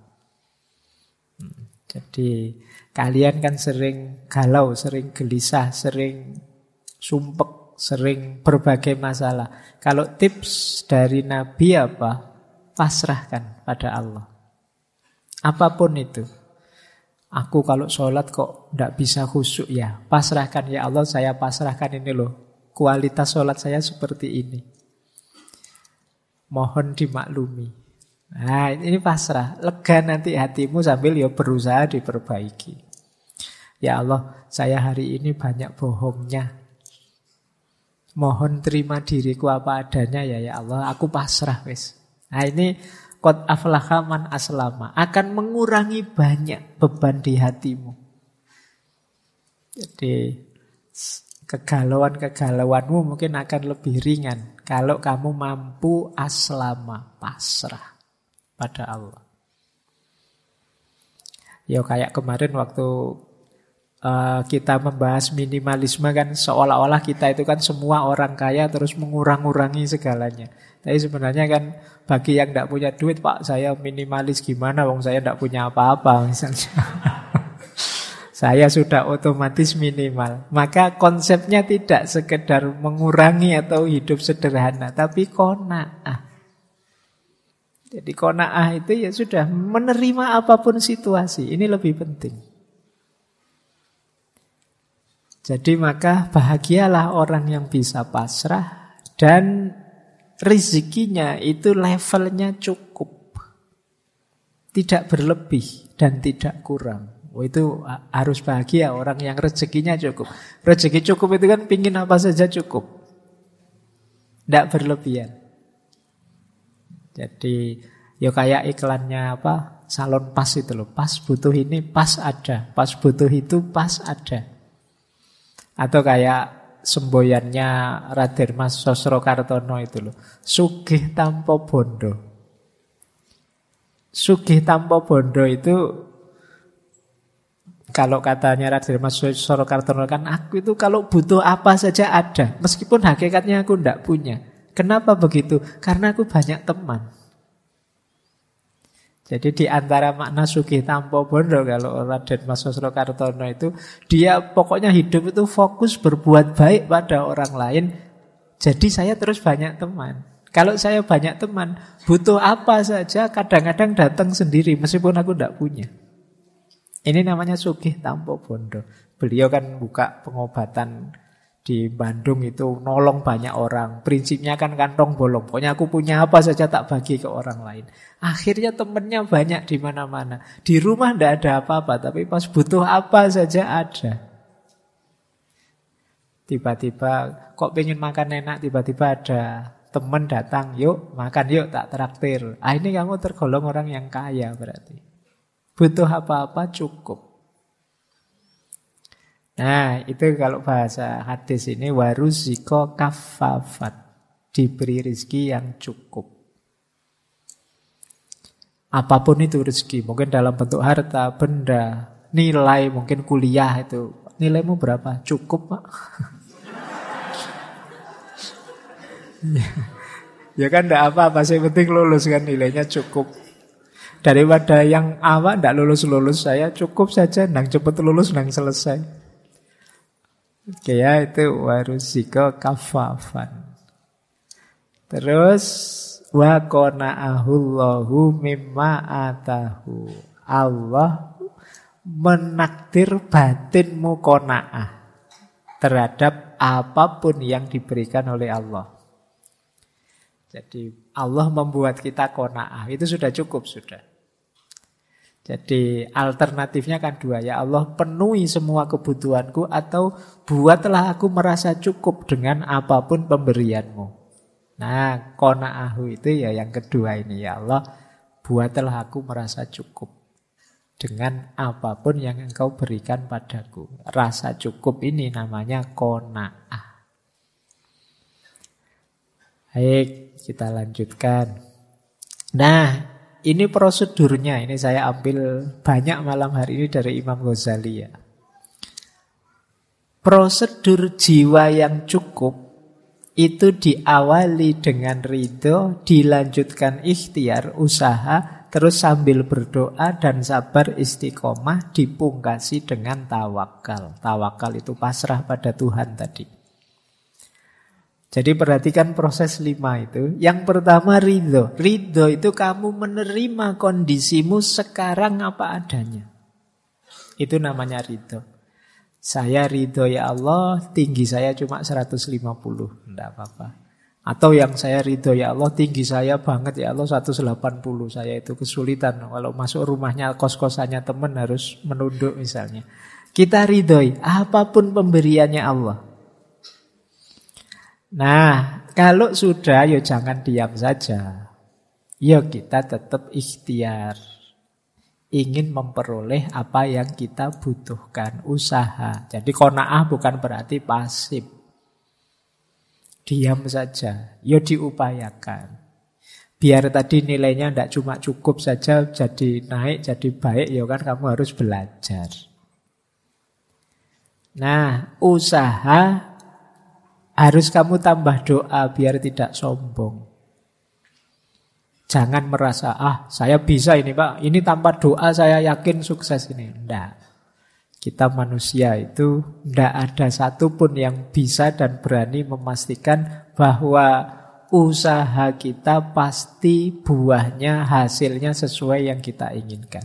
Jadi kalian kan sering galau, sering gelisah, sering sumpek, sering berbagai masalah. Kalau tips dari Nabi apa? Pasrahkan pada Allah. Apapun itu. Aku kalau sholat kok tidak bisa khusyuk ya. Pasrahkan ya Allah, saya pasrahkan ini loh. Kualitas sholat saya seperti ini. Mohon dimaklumi. Nah, ini pasrah. Lega nanti hatimu sambil ya berusaha diperbaiki. Ya Allah, saya hari ini banyak bohongnya. Mohon terima diriku apa adanya ya Allah. Aku pasrah wis. Nah, ini qad aflaha man aslama. Akan mengurangi banyak beban di hatimu. Jadi kegalauan-kegalauanmu mungkin akan lebih ringan kalau kamu mampu aslama, pasrah pada Allah. Ya kayak kemarin waktu kita membahas minimalisme kan seolah-olah kita itu kan semua orang kaya terus mengurang-urangi segalanya. Tapi sebenarnya kan bagi yang tidak punya duit, Pak, saya minimalis gimana wong saya tidak punya apa-apa misalnya. Saya sudah otomatis minimal. Maka konsepnya tidak sekedar mengurangi atau hidup sederhana, tapi qanaah. Jadi qanaah itu ya sudah menerima apapun situasi. Ini lebih penting. Jadi maka bahagialah orang yang bisa pasrah dan rezekinya itu levelnya cukup. Tidak berlebih dan tidak kurang. Itu harus bahagia orang yang rezekinya cukup. Rezeki cukup itu kan pingin apa saja cukup. Tidak berlebihan. Jadi ya kayak iklannya apa? Salon pas itu loh. Pas butuh ini pas ada. Pas butuh itu pas ada. Atau kayak semboyannya Raden Mas Sosrokartono itu loh. Sugih tanpa bondo. Sugih tanpa bondo itu kalau katanya Raden Mas Sosrokartono kan, aku itu kalau butuh apa saja ada. Meskipun hakikatnya aku tidak punya. Kenapa begitu? Karena aku banyak teman. Jadi di antara makna sugih tanpa bondo kalau Raden Mas Sosrokartono itu, dia pokoknya hidup itu fokus berbuat baik pada orang lain. Jadi saya terus banyak teman. Kalau saya banyak teman, butuh apa saja kadang-kadang datang sendiri meskipun aku tidak punya. Ini namanya sugih tanpa bondo. Beliau kan buka pengobatan di Bandung itu nolong banyak orang. Prinsipnya kan kantong bolong. Pokoknya aku punya apa saja tak bagi ke orang lain. Akhirnya temennya banyak di mana-mana. Di rumah tidak ada apa-apa, tapi pas butuh apa saja ada. Tiba-tiba kok pengen makan enak, tiba-tiba ada teman datang, yuk makan yuk tak traktir. Ini kamu tergolong orang yang kaya berarti. Butuh apa-apa cukup. Nah, itu kalau bahasa hadis ini waruziko kafafat. Diberi rezeki yang cukup. Apapun itu rezeki. Mungkin dalam bentuk harta, benda, nilai, mungkin kuliah itu. Nilaimu berapa? Cukup, Pak? Ya kan enggak apa-apa. Yang penting lulus kan, nilainya cukup. Daripada yang awak tidak lulus-lulus, saya cukup saja, nang cepet lulus, nang selesai. Oke ya, itu waruziko kafafan. Terus Wa qana'ahullahu mimma atahu. Allah menakdir batinmu qanaah terhadap apapun yang diberikan oleh Allah. Jadi Allah membuat kita qanaah, itu sudah cukup sudah. Jadi alternatifnya kan dua, ya Allah penuhi semua kebutuhanku atau buatlah aku merasa cukup dengan apapun pemberianmu. Nah, qana'ahu itu ya yang kedua ini, ya Allah buatlah aku merasa cukup dengan apapun yang engkau berikan padaku. Rasa cukup ini namanya qanaah. Baik, kita lanjutkan. Nah, ini prosedurnya. Ini saya ambil banyak malam hari ini dari Imam Ghazali ya. Prosedur jiwa yang cukup itu diawali dengan ridho, dilanjutkan ikhtiar, usaha, terus sambil berdoa dan sabar istiqomah, dipungkasi dengan tawakal. Tawakal itu pasrah pada Tuhan tadi. Jadi perhatikan proses 5 itu. Yang pertama ridho. Ridho itu kamu menerima kondisimu sekarang apa adanya. Itu namanya ridho. Saya ridho ya Allah, tinggi saya cuma 150. Tidak apa-apa. Atau yang saya ridho ya Allah, tinggi saya banget ya Allah 180. Saya itu kesulitan. Kalau masuk rumahnya, kos-kosannya teman harus menunduk misalnya. Kita ridhoi apapun pemberiannya Allah. Nah, kalau sudah, ya jangan diam saja. Ya kita tetap ikhtiar. Ingin memperoleh apa yang kita butuhkan. Usaha. Jadi qanaah bukan berarti pasif. Diam saja. Ya diupayakan. Biar tadi nilainya tidak cuma cukup saja, jadi naik, jadi baik, ya kan kamu harus belajar. Nah, usaha harus kamu tambah doa biar tidak sombong. Jangan merasa, saya bisa ini Pak, ini tanpa doa saya yakin sukses ini. Tidak. Kita manusia itu tidak ada satupun yang bisa dan berani memastikan bahwa usaha kita pasti buahnya, hasilnya sesuai yang kita inginkan.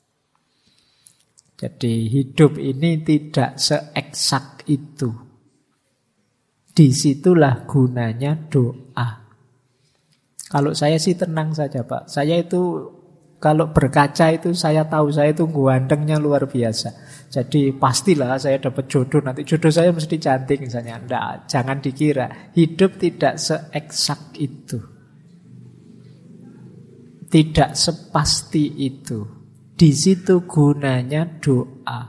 Jadi hidup ini tidak seeksak itu. Disitulah gunanya doa. Kalau saya sih tenang saja Pak. Saya itu kalau berkaca itu saya tahu saya itu gantengnya luar biasa. Jadi pastilah saya dapat jodoh. Nanti jodoh saya mesti cantik misalnya. Enggak, jangan dikira. Hidup tidak seeksak itu. Tidak sepasti itu. Di situ gunanya doa.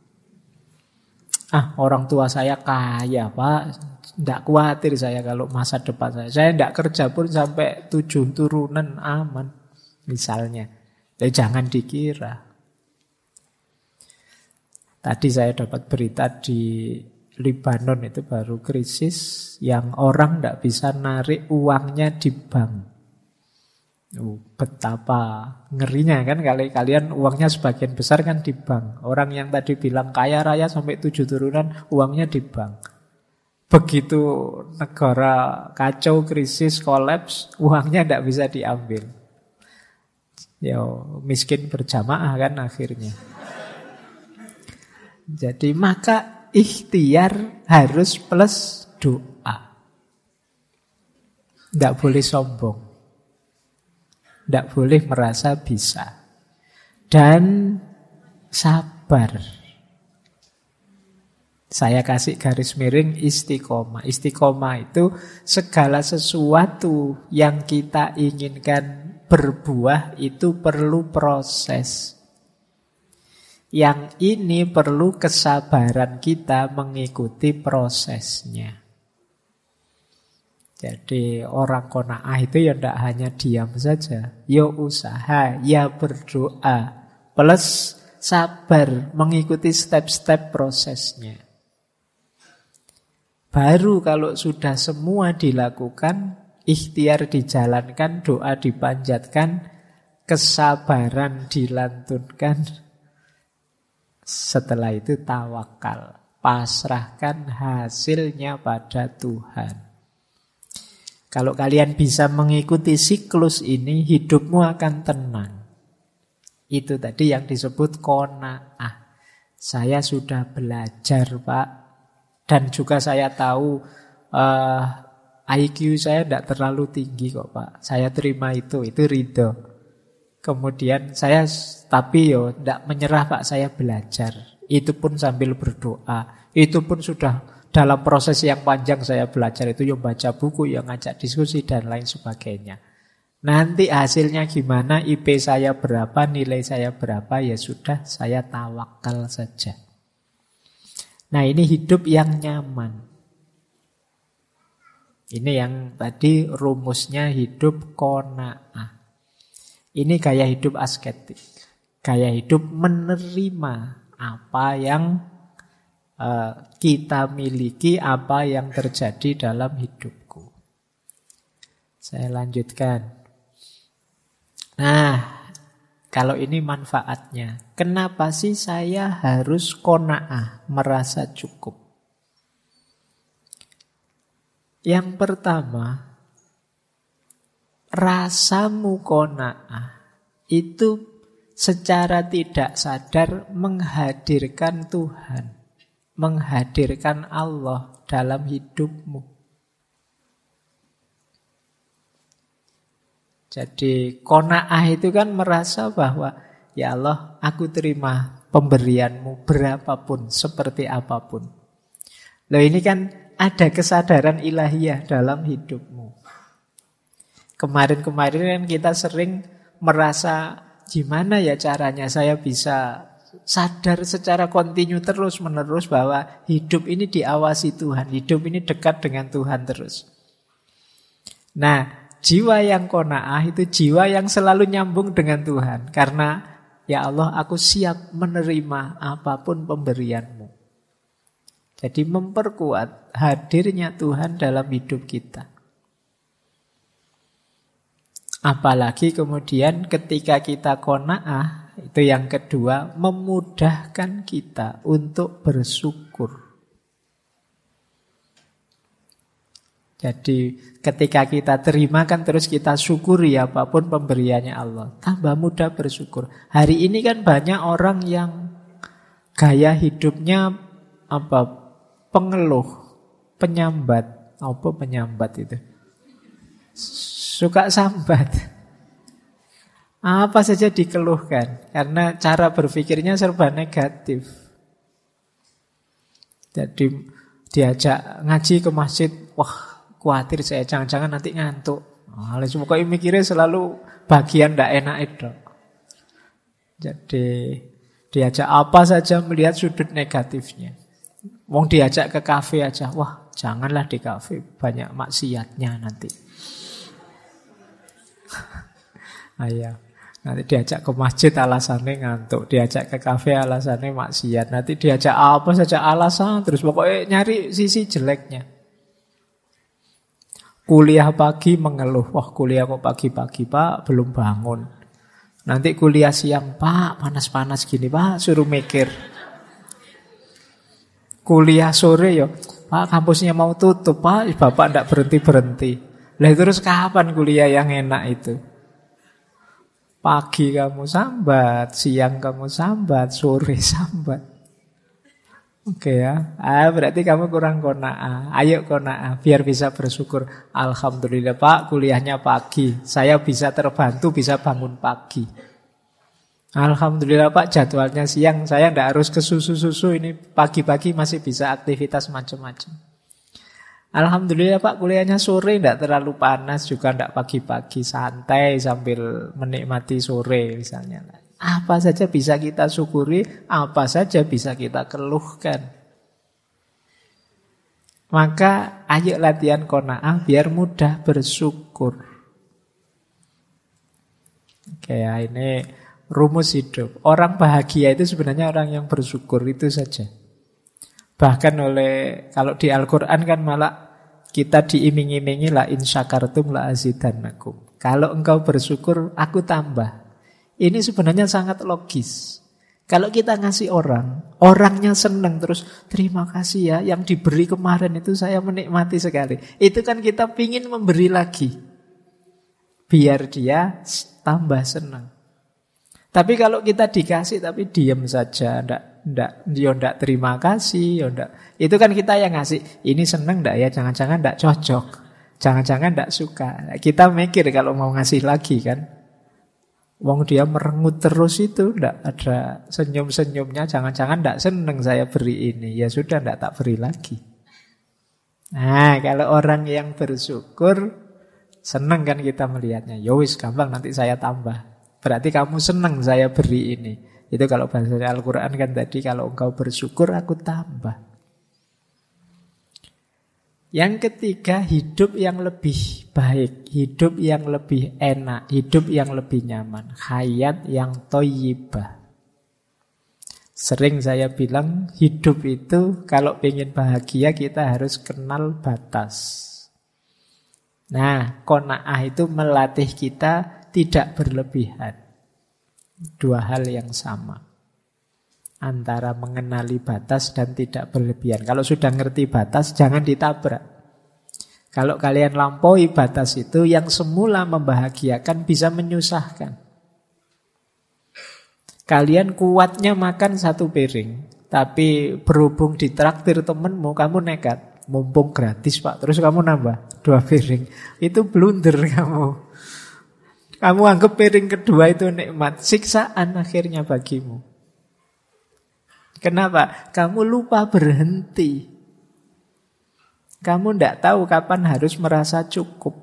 Orang tua saya kaya Pak. Tidak khawatir saya kalau masa depan saya. Saya tidak kerja pun sampai 7 turunan aman. Misalnya. Jadi jangan dikira. Tadi saya dapat berita di Lebanon itu baru krisis. Yang orang tidak bisa narik uangnya di bank. Betapa ngerinya kan. Kalian uangnya sebagian besar kan di bank. Orang yang tadi bilang kaya raya sampai 7 turunan uangnya di bank. Begitu negara kacau, krisis, kolaps, uangnya tidak bisa diambil. Ya miskin berjamaah kan akhirnya. Jadi maka ikhtiar harus plus doa. Tidak boleh sombong. Tidak boleh merasa bisa. Dan sabar. Saya kasih garis miring istiqomah. Istiqomah itu segala sesuatu yang kita inginkan berbuah itu perlu proses. Yang ini perlu kesabaran kita mengikuti prosesnya. Jadi orang qanaah itu ya tidak hanya diam saja. Ya usaha, ya berdoa. Plus sabar mengikuti step-step prosesnya. Baru kalau sudah semua dilakukan, ikhtiar dijalankan, doa dipanjatkan, kesabaran dilantunkan. Setelah itu tawakal. Pasrahkan hasilnya pada Tuhan. Kalau kalian bisa mengikuti siklus ini, hidupmu akan tenang. Itu tadi yang disebut qanaah. Saya sudah belajar, Pak. Dan juga saya tahu IQ saya tidak terlalu tinggi kok, Pak. Saya terima itu ridho. Kemudian saya, tapi tidak menyerah, Pak. Saya belajar. Itu pun sambil berdoa. Itu pun sudah dalam proses yang panjang saya belajar itu, yang baca buku, yang ngajak diskusi, dan lain sebagainya. Nanti hasilnya gimana, IP saya berapa, nilai saya berapa, ya sudah, saya tawakal saja. Nah, ini hidup yang nyaman. Ini yang tadi rumusnya hidup qanaah. Ini gaya hidup asketik. Gaya hidup menerima apa yang kita miliki, apa yang terjadi dalam hidupku. Saya lanjutkan. Nah, kalau ini manfaatnya. Kenapa sih saya harus qanaah, merasa cukup? Yang pertama, rasamu qanaah itu secara tidak sadar menghadirkan Tuhan, menghadirkan Allah dalam hidupmu. Jadi qanaah itu kan merasa bahwa ya Allah, aku terima pemberianmu berapapun, seperti apapun. Loh, ini kan ada kesadaran ilahiyah dalam hidupmu. Kemarin-kemarin kan kita sering merasa gimana ya caranya saya bisa sadar secara kontinu terus-menerus bahwa hidup ini diawasi Tuhan, hidup ini dekat dengan Tuhan terus. Nah, jiwa yang qanaah itu jiwa yang selalu nyambung dengan Tuhan. Karena ya Allah, aku siap menerima apapun pemberianmu. Jadi memperkuat hadirnya Tuhan dalam hidup kita. Apalagi kemudian ketika kita qanaah, itu yang kedua, memudahkan kita untuk bersyukur. Jadi ketika kita terima kan terus kita syukuri apapun pemberiannya Allah. Tambah mudah bersyukur. Hari ini kan banyak orang yang gaya hidupnya pengeluh, penyambat. Apa penyambat itu? Suka sambat. Apa saja dikeluhkan. Karena cara berpikirnya serba negatif. Jadi diajak ngaji ke masjid, wah, khawatir saya jangan-jangan nanti ngantuk. Pokoknya mikirnya selalu bagian tidak enak itu. Jadi diajak apa saja melihat sudut negatifnya. Wong diajak ke kafe aja, wah janganlah di kafe, banyak maksiatnya nanti. Ayah, nanti diajak ke masjid alasannya ngantuk, diajak ke kafe alasannya maksiat, nanti diajak apa saja alasan, terus pokoknya nyari sisi jeleknya. Kuliah pagi mengeluh, wah kuliah kok pagi-pagi Pak, belum bangun. Nanti kuliah siang, Pak panas-panas gini Pak, suruh mikir. Kuliah sore ya, Pak kampusnya mau tutup Pak, Bapak tidak berhenti-berhenti. Lah terus kapan kuliah yang enak itu? Pagi kamu sambat, siang kamu sambat, sore sambat. Oke ya, berarti kamu kurang qanaah. Ayo qanaah, biar bisa bersyukur. Alhamdulillah Pak, kuliahnya pagi. Saya bisa terbantu, bisa bangun pagi. Alhamdulillah Pak, jadwalnya siang. Saya tidak harus ke susu-susu. Ini pagi-pagi masih bisa aktivitas macam-macam. Alhamdulillah Pak, kuliahnya sore, tidak terlalu panas, juga tidak pagi-pagi. Santai sambil menikmati sore misalnya. Apa saja bisa kita syukuri, apa saja bisa kita keluhkan. Maka ayo latihan qanaah biar mudah bersyukur. Oke ya, ini rumus hidup. Orang bahagia itu sebenarnya orang yang bersyukur, itu saja. Bahkan kalau di Al-Quran kan malah kita diiming-imingi la in syakartum la azidannakum. Kalau engkau bersyukur, aku tambah. Ini sebenarnya sangat logis. Kalau kita ngasih orang, orangnya senang terus, terima kasih ya, yang diberi kemarin itu saya menikmati sekali. Itu kan kita pingin memberi lagi, biar dia tambah senang. Tapi kalau kita dikasih tapi diam saja, ndak terima kasih, itu kan kita yang ngasih. Ini senang ndak ya? Jangan-jangan ndak cocok, jangan-jangan ndak suka. Kita mikir kalau mau ngasih lagi kan. Wong dia merengut terus itu, ndak ada senyum-senyumnya, jangan-jangan ndak seneng saya beri ini. Ya sudah, ndak tak beri lagi. Nah, kalau orang yang bersyukur, seneng kan kita melihatnya. Yowis, gampang nanti saya tambah. Berarti kamu seneng saya beri ini. Itu kalau bahasa Al-Quran kan tadi, kalau engkau bersyukur, aku tambah. Yang ketiga, hidup yang lebih baik, hidup yang lebih enak, hidup yang lebih nyaman. Hayat yang thayyibah. Sering saya bilang, hidup itu kalau ingin bahagia kita harus kenal batas. Nah, qanaah itu melatih kita tidak berlebihan. Dua hal yang sama. Antara mengenali batas dan tidak berlebihan. Kalau sudah ngerti batas, jangan ditabrak. Kalau kalian lampaui batas itu, yang semula membahagiakan bisa menyusahkan. Kalian kuatnya makan 1 piring, tapi berhubung ditraktir temenmu, kamu nekat. Mumpung gratis Pak, terus kamu nambah 2 piring. Itu blunder kamu. Kamu anggap piring kedua itu nikmat. Siksaan akhirnya bagimu. Kenapa? Kamu lupa berhenti. Kamu tidak tahu kapan harus merasa cukup.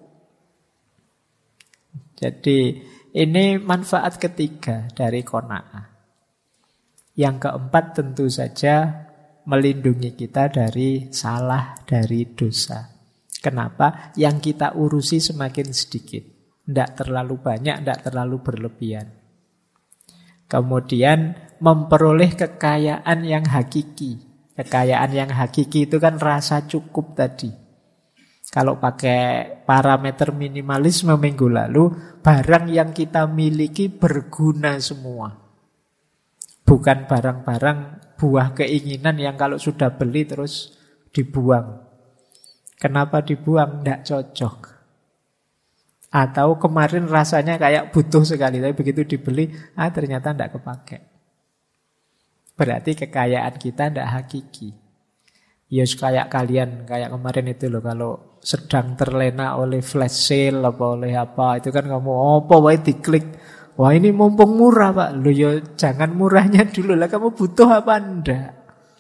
Jadi ini manfaat ketiga dari qanaah. Yang keempat tentu saja melindungi kita dari salah, dari dosa. Kenapa? Yang kita urusi semakin sedikit. Tidak terlalu banyak, tidak terlalu berlebihan. Kemudian memperoleh kekayaan yang hakiki. Kekayaan yang hakiki itu kan rasa cukup tadi. Kalau pakai parameter minimalisme minggu lalu, barang yang kita miliki berguna semua. Bukan barang-barang buah keinginan yang kalau sudah beli terus dibuang. Kenapa dibuang? Tidak cocok. Atau kemarin rasanya kayak butuh sekali, tapi begitu dibeli, ternyata tidak kepakai. Berarti kekayaan kita tidak hakiki. Ya kayak kalian, kayak kemarin itu loh, kalau sedang terlena oleh flash sale apa oleh apa, itu kan kamu apa wae diklik. Wah ini mumpung murah Pak. Loh ya jangan murahnya dulu lah, kamu butuh apa enggak?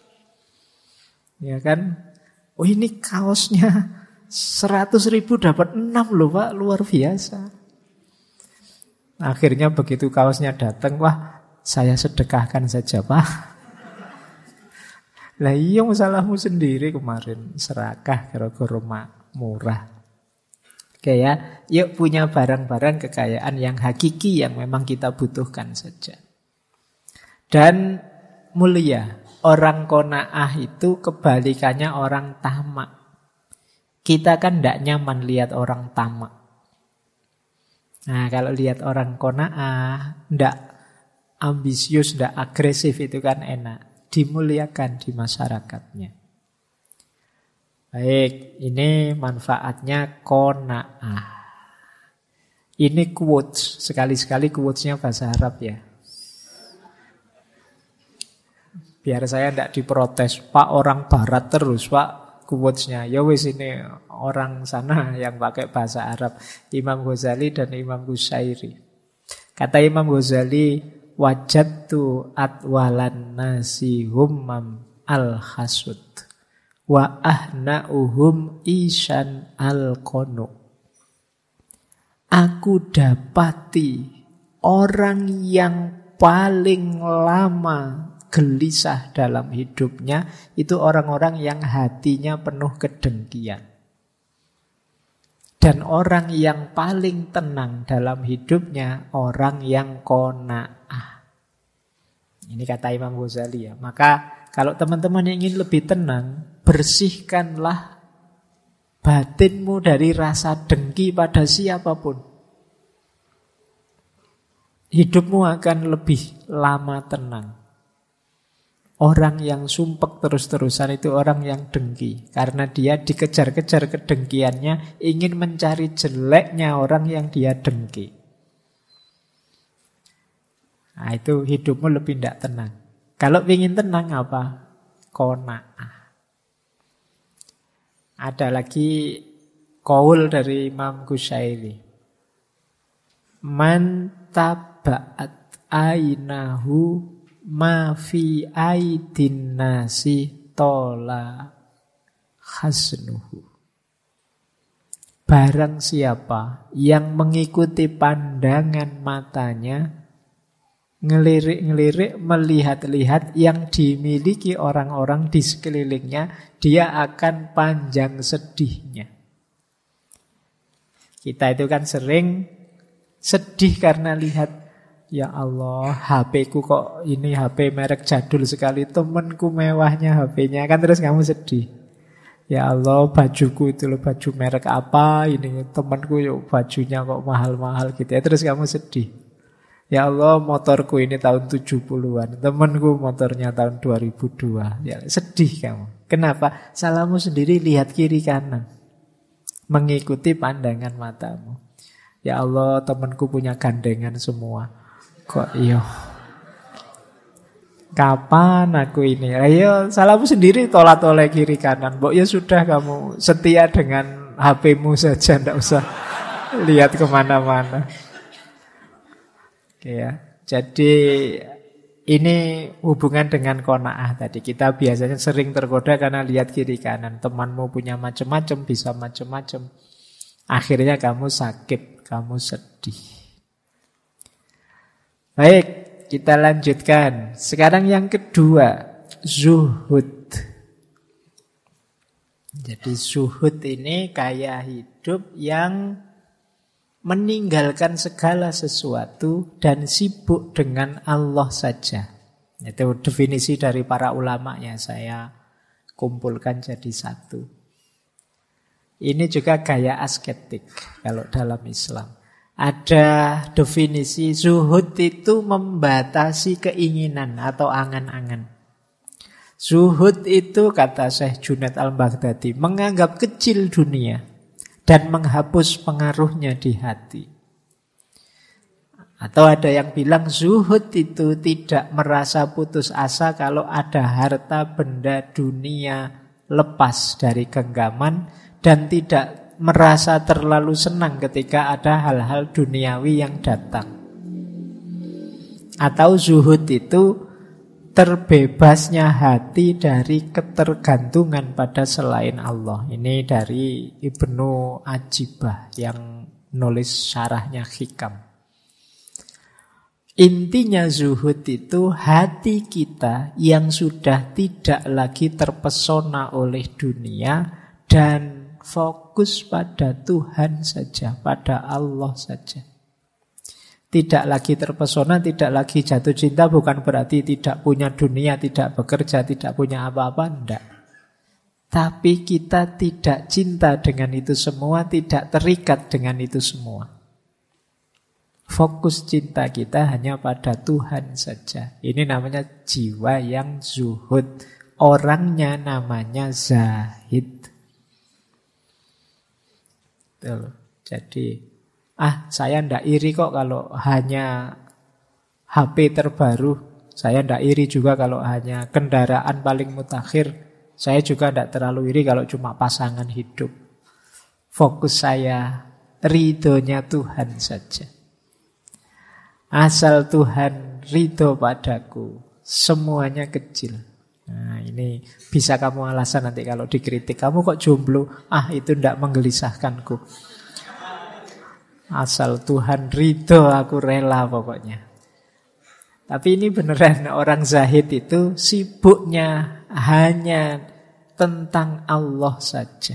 Ya kan? Oh ini kaosnya 100.000 dapat 6 loh Pak, luar biasa. Akhirnya begitu kaosnya datang, wah saya sedekahkan saja Pak. Lah iya masalahmu sendiri kemarin, serakah gara-gara murah. Oke ya, yuk punya barang-barang kekayaan yang hakiki yang memang kita butuhkan saja. Dan mulia, orang qanaah itu kebalikannya orang tamak. Kita kan tidak nyaman lihat orang tamak. Nah kalau lihat orang qanaah, tidak ambisius, tidak agresif, itu kan enak. Dimuliakan di masyarakatnya. Baik, ini manfaatnya qanaah. Ini quotes, sekali-sekali quotesnya bahasa Arab ya. Biar saya tidak diprotes, Pak orang barat terus Pak quotesnya. Ya wis ini orang sana yang pakai bahasa Arab. Imam Ghazali dan Imam Qushairi. Kata Imam Ghazali, wajadtu atwalan nasi hummam al-hasud wa ahna'uhum isyan al-qanu. Aku dapati orang yang paling lama gelisah dalam hidupnya itu orang-orang yang hatinya penuh kedengkian. Dan orang yang paling tenang dalam hidupnya orang yang qanaah. Ini kata Imam Ghazali ya. Maka kalau teman-teman ingin lebih tenang, bersihkanlah batinmu dari rasa dengki pada siapapun. Hidupmu akan lebih lama tenang. Orang yang sumpek terus-terusan itu orang yang dengki. Karena dia dikejar-kejar kedengkiannya, ingin mencari jeleknya orang yang dia dengki. Nah, itu hidupmu lebih tidak tenang. Kalau ingin tenang apa? Qanaah. Ada lagi qaul dari Imam Ghazali. Man taba'at ainahu ma fi aidin nasi tola khasnuhu. Barang siapa yang mengikuti pandangan matanya, ngelirik-ngelirik, melihat-lihat yang dimiliki orang-orang di sekelilingnya, dia akan panjang sedihnya. Kita itu kan sering sedih karena lihat, ya Allah, HP-ku kok ini HP merek jadul sekali, temenku mewahnya HP-nya, kan terus kamu sedih. Ya Allah, bajuku itu loh, baju merek apa ini, temanku yuk bajunya kok mahal-mahal gitu ya, terus kamu sedih. Ya Allah, motorku ini tahun 70-an, temanku motornya tahun 2002. Ya, sedih kamu. Kenapa? Salahmu sendiri, lihat kiri kanan, mengikuti pandangan matamu. Ya Allah, temanku punya gandengan semua. Kok iya? Kapan aku ini? Ayo, salahmu sendiri, tolak-tolak kiri kanan. Mbok ya sudah, kamu setia dengan HP-mu saja, ndak usah lihat kemana-mana. Oke ya. Jadi ini hubungan dengan qanaah tadi. Kita biasanya sering tergoda karena lihat kiri kanan. Temanmu punya macam-macam, bisa macam-macam. Akhirnya kamu sakit, kamu sedih. Baik, kita lanjutkan. Sekarang yang kedua, zuhud. Jadi zuhud ini gaya hidup yang meninggalkan segala sesuatu dan sibuk dengan Allah saja. Itu definisi dari para ulama ya, saya kumpulkan jadi satu. Ini juga gaya asketik kalau dalam Islam. Ada definisi zuhud itu membatasi keinginan atau angan-angan. Zuhud itu, kata Syekh Junaid Al-Baghdadi, menganggap kecil dunia dan menghapus pengaruhnya di hati. Atau ada yang bilang zuhud itu tidak merasa putus asa kalau ada harta benda dunia lepas dari genggaman, dan tidak merasa terlalu senang ketika ada hal-hal duniawi yang datang. Atau zuhud itu terbebasnya hati dari ketergantungan pada selain Allah. Ini dari Ibnu Ajibah yang nulis syarahnya Hikam. Intinya zuhud itu hati kita yang sudah tidak lagi terpesona oleh dunia dan fokus pada Tuhan saja, pada Allah saja. Tidak lagi terpesona, tidak lagi jatuh cinta, bukan berarti tidak punya dunia, tidak bekerja, tidak punya apa-apa, enggak. Tapi kita tidak cinta dengan itu semua, tidak terikat dengan itu semua. Fokus cinta kita hanya pada Tuhan saja. Ini namanya jiwa yang zuhud. Orangnya namanya zahid. Jadi, saya ndak iri kok kalau hanya HP terbaru. Saya ndak iri juga kalau hanya kendaraan paling mutakhir. Saya juga ndak terlalu iri kalau cuma pasangan hidup. Fokus saya ridhonya Tuhan saja. Asal Tuhan ridho padaku, semuanya kecil. Nah, ini bisa kamu alasan nanti kalau dikritik. Kamu kok jomblo? Itu ndak menggelisahkanku. Asal Tuhan ridho, aku rela pokoknya. Tapi ini beneran, orang zahid itu sibuknya hanya tentang Allah saja.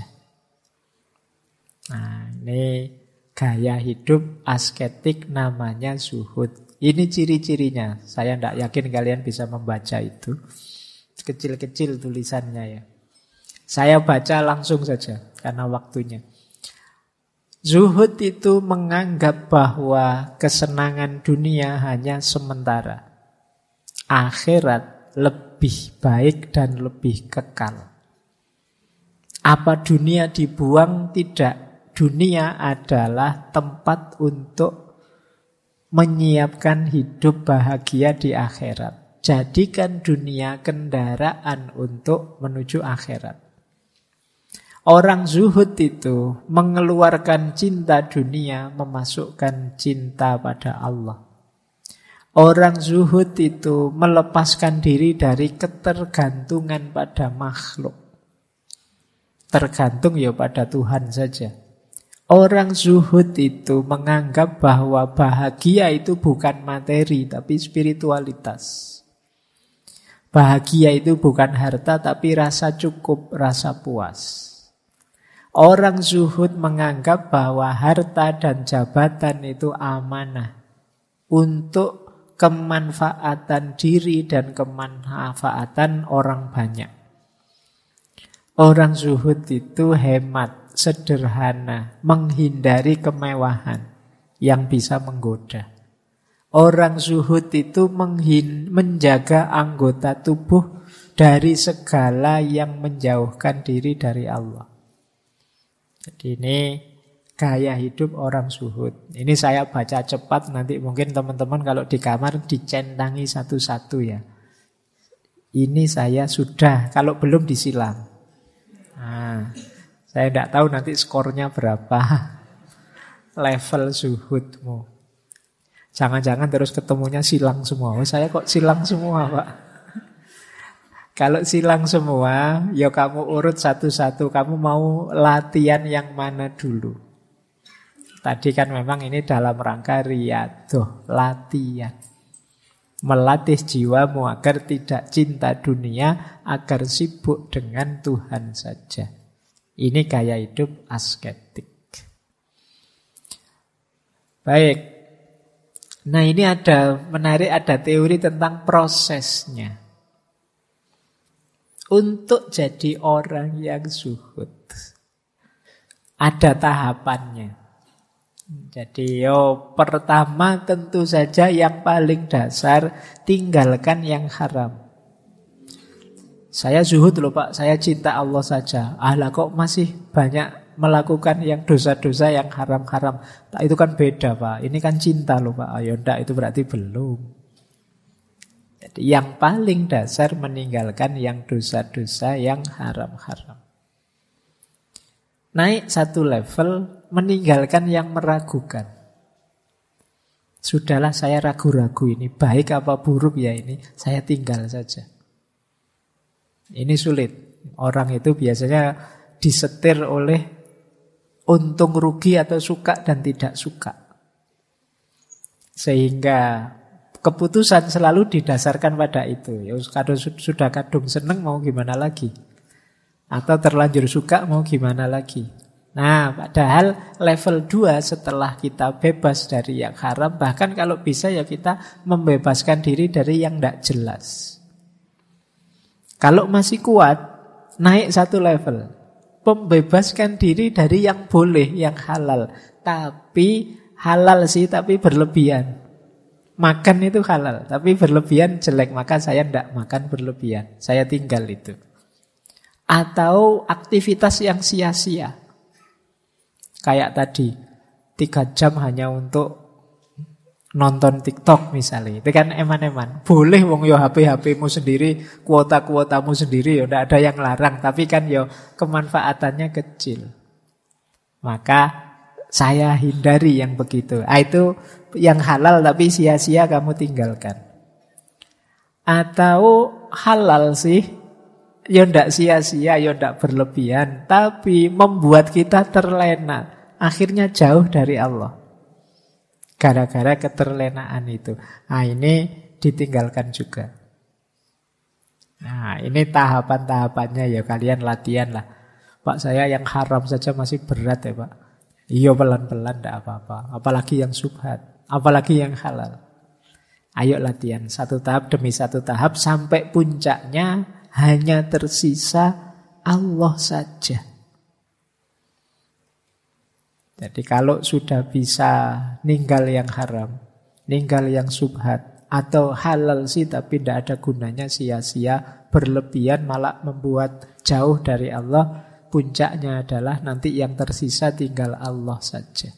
Nah, ini gaya hidup asketik namanya zuhud. Ini ciri-cirinya. Saya tidak yakin kalian bisa membaca itu. Kecil-kecil tulisannya ya. Saya baca langsung saja karena waktunya. Zuhud itu menganggap bahwa kesenangan dunia hanya sementara. Akhirat lebih baik dan lebih kekal. Apa dunia dibuang? Tidak. Dunia adalah tempat untuk menyiapkan hidup bahagia di akhirat. Jadikan dunia kendaraan untuk menuju akhirat. Orang zuhud itu mengeluarkan cinta dunia, memasukkan cinta pada Allah. Orang zuhud itu melepaskan diri dari ketergantungan pada makhluk. Tergantung ya pada Tuhan saja. Orang zuhud itu menganggap bahwa bahagia itu bukan materi, tapi spiritualitas. Bahagia itu bukan harta, tapi rasa cukup, rasa puas. Orang zuhud menganggap bahwa harta dan jabatan itu amanah untuk kemanfaatan diri dan kemanfaatan orang banyak. Orang zuhud itu hemat, sederhana, menghindari kemewahan yang bisa menggoda. Orang zuhud itu menjaga anggota tubuh dari segala yang menjauhkan diri dari Allah. Jadi ini gaya hidup orang zuhud. Ini saya baca cepat, nanti mungkin teman-teman kalau di kamar dicentangi satu-satu ya. Ini saya sudah, kalau belum disilang. Nah, saya tidak tahu nanti skornya berapa. Level zuhudmu. Jangan-jangan terus ketemunya silang semua. Oh, saya kok silang semua, Pak? Kalau silang semua, ya kamu urut satu-satu. Kamu mau latihan yang mana dulu? Tadi kan memang ini dalam rangka riyadoh, latihan. Melatih jiwamu agar tidak cinta dunia, agar sibuk dengan Tuhan saja. Ini gaya hidup asketik. Baik. Nah ini menarik, ada teori tentang prosesnya. Untuk jadi orang yang zuhud, ada tahapannya. Jadi pertama tentu saja yang paling dasar, tinggalkan yang haram. Saya zuhud loh Pak, saya cinta Allah saja. Lah kok masih banyak melakukan yang dosa-dosa yang haram-haram. Itu kan beda Pak, ini kan cinta loh Pak. Ayo ndak, itu berarti belum. Jadi yang paling dasar meninggalkan yang dosa-dosa yang haram-haram. Naik satu level, meninggalkan yang meragukan. Sudahlah saya ragu-ragu ini, baik apa buruk ya ini, saya tinggal saja. Ini sulit. Orang itu biasanya disetir oleh untung rugi atau suka dan tidak suka. Sehingga keputusan selalu didasarkan pada itu. Ya, kalau sudah kadung seneng mau gimana lagi? Atau terlanjur suka mau gimana lagi? Nah, padahal level 2 setelah kita bebas dari yang haram, bahkan kalau bisa ya kita membebaskan diri dari yang tidak jelas. Kalau masih kuat, naik satu level. Membebaskan diri dari yang boleh, yang halal. Tapi halal sih, tapi berlebihan. Makan itu halal, tapi berlebihan jelek, maka saya tidak makan berlebihan. Saya tinggal itu. Atau aktivitas yang sia-sia. Kayak tadi, 3 jam hanya untuk nonton TikTok misalnya. Itu kan eman-eman. Boleh wong yo HP-HPmu sendiri, kuota-kuotamu sendiri, yo tidak ada yang larang. Tapi kan yo kemanfaatannya kecil. Maka saya hindari yang begitu. Itu yang halal tapi sia-sia kamu tinggalkan. Atau halal sih, ya ndak sia-sia, ya ndak berlebihan, tapi membuat kita terlena. Akhirnya jauh dari Allah. Gara-gara keterlenaan itu. Nah ini ditinggalkan juga. Nah ini tahapan-tahapannya ya, kalian latihan lah. Pak, saya yang haram saja masih berat ya Pak. Iya, pelan-pelan ndak apa-apa. Apalagi yang subhat, apalagi yang halal. Ayo latihan satu tahap demi satu tahap sampai puncaknya hanya tersisa Allah saja. Jadi kalau sudah bisa ninggal yang haram, ninggal yang subhat, Atau halal sih tapi tidak ada gunanya, sia-sia, berlebihan malah membuat jauh dari Allah. Puncaknya adalah nanti yang tersisa tinggal Allah saja.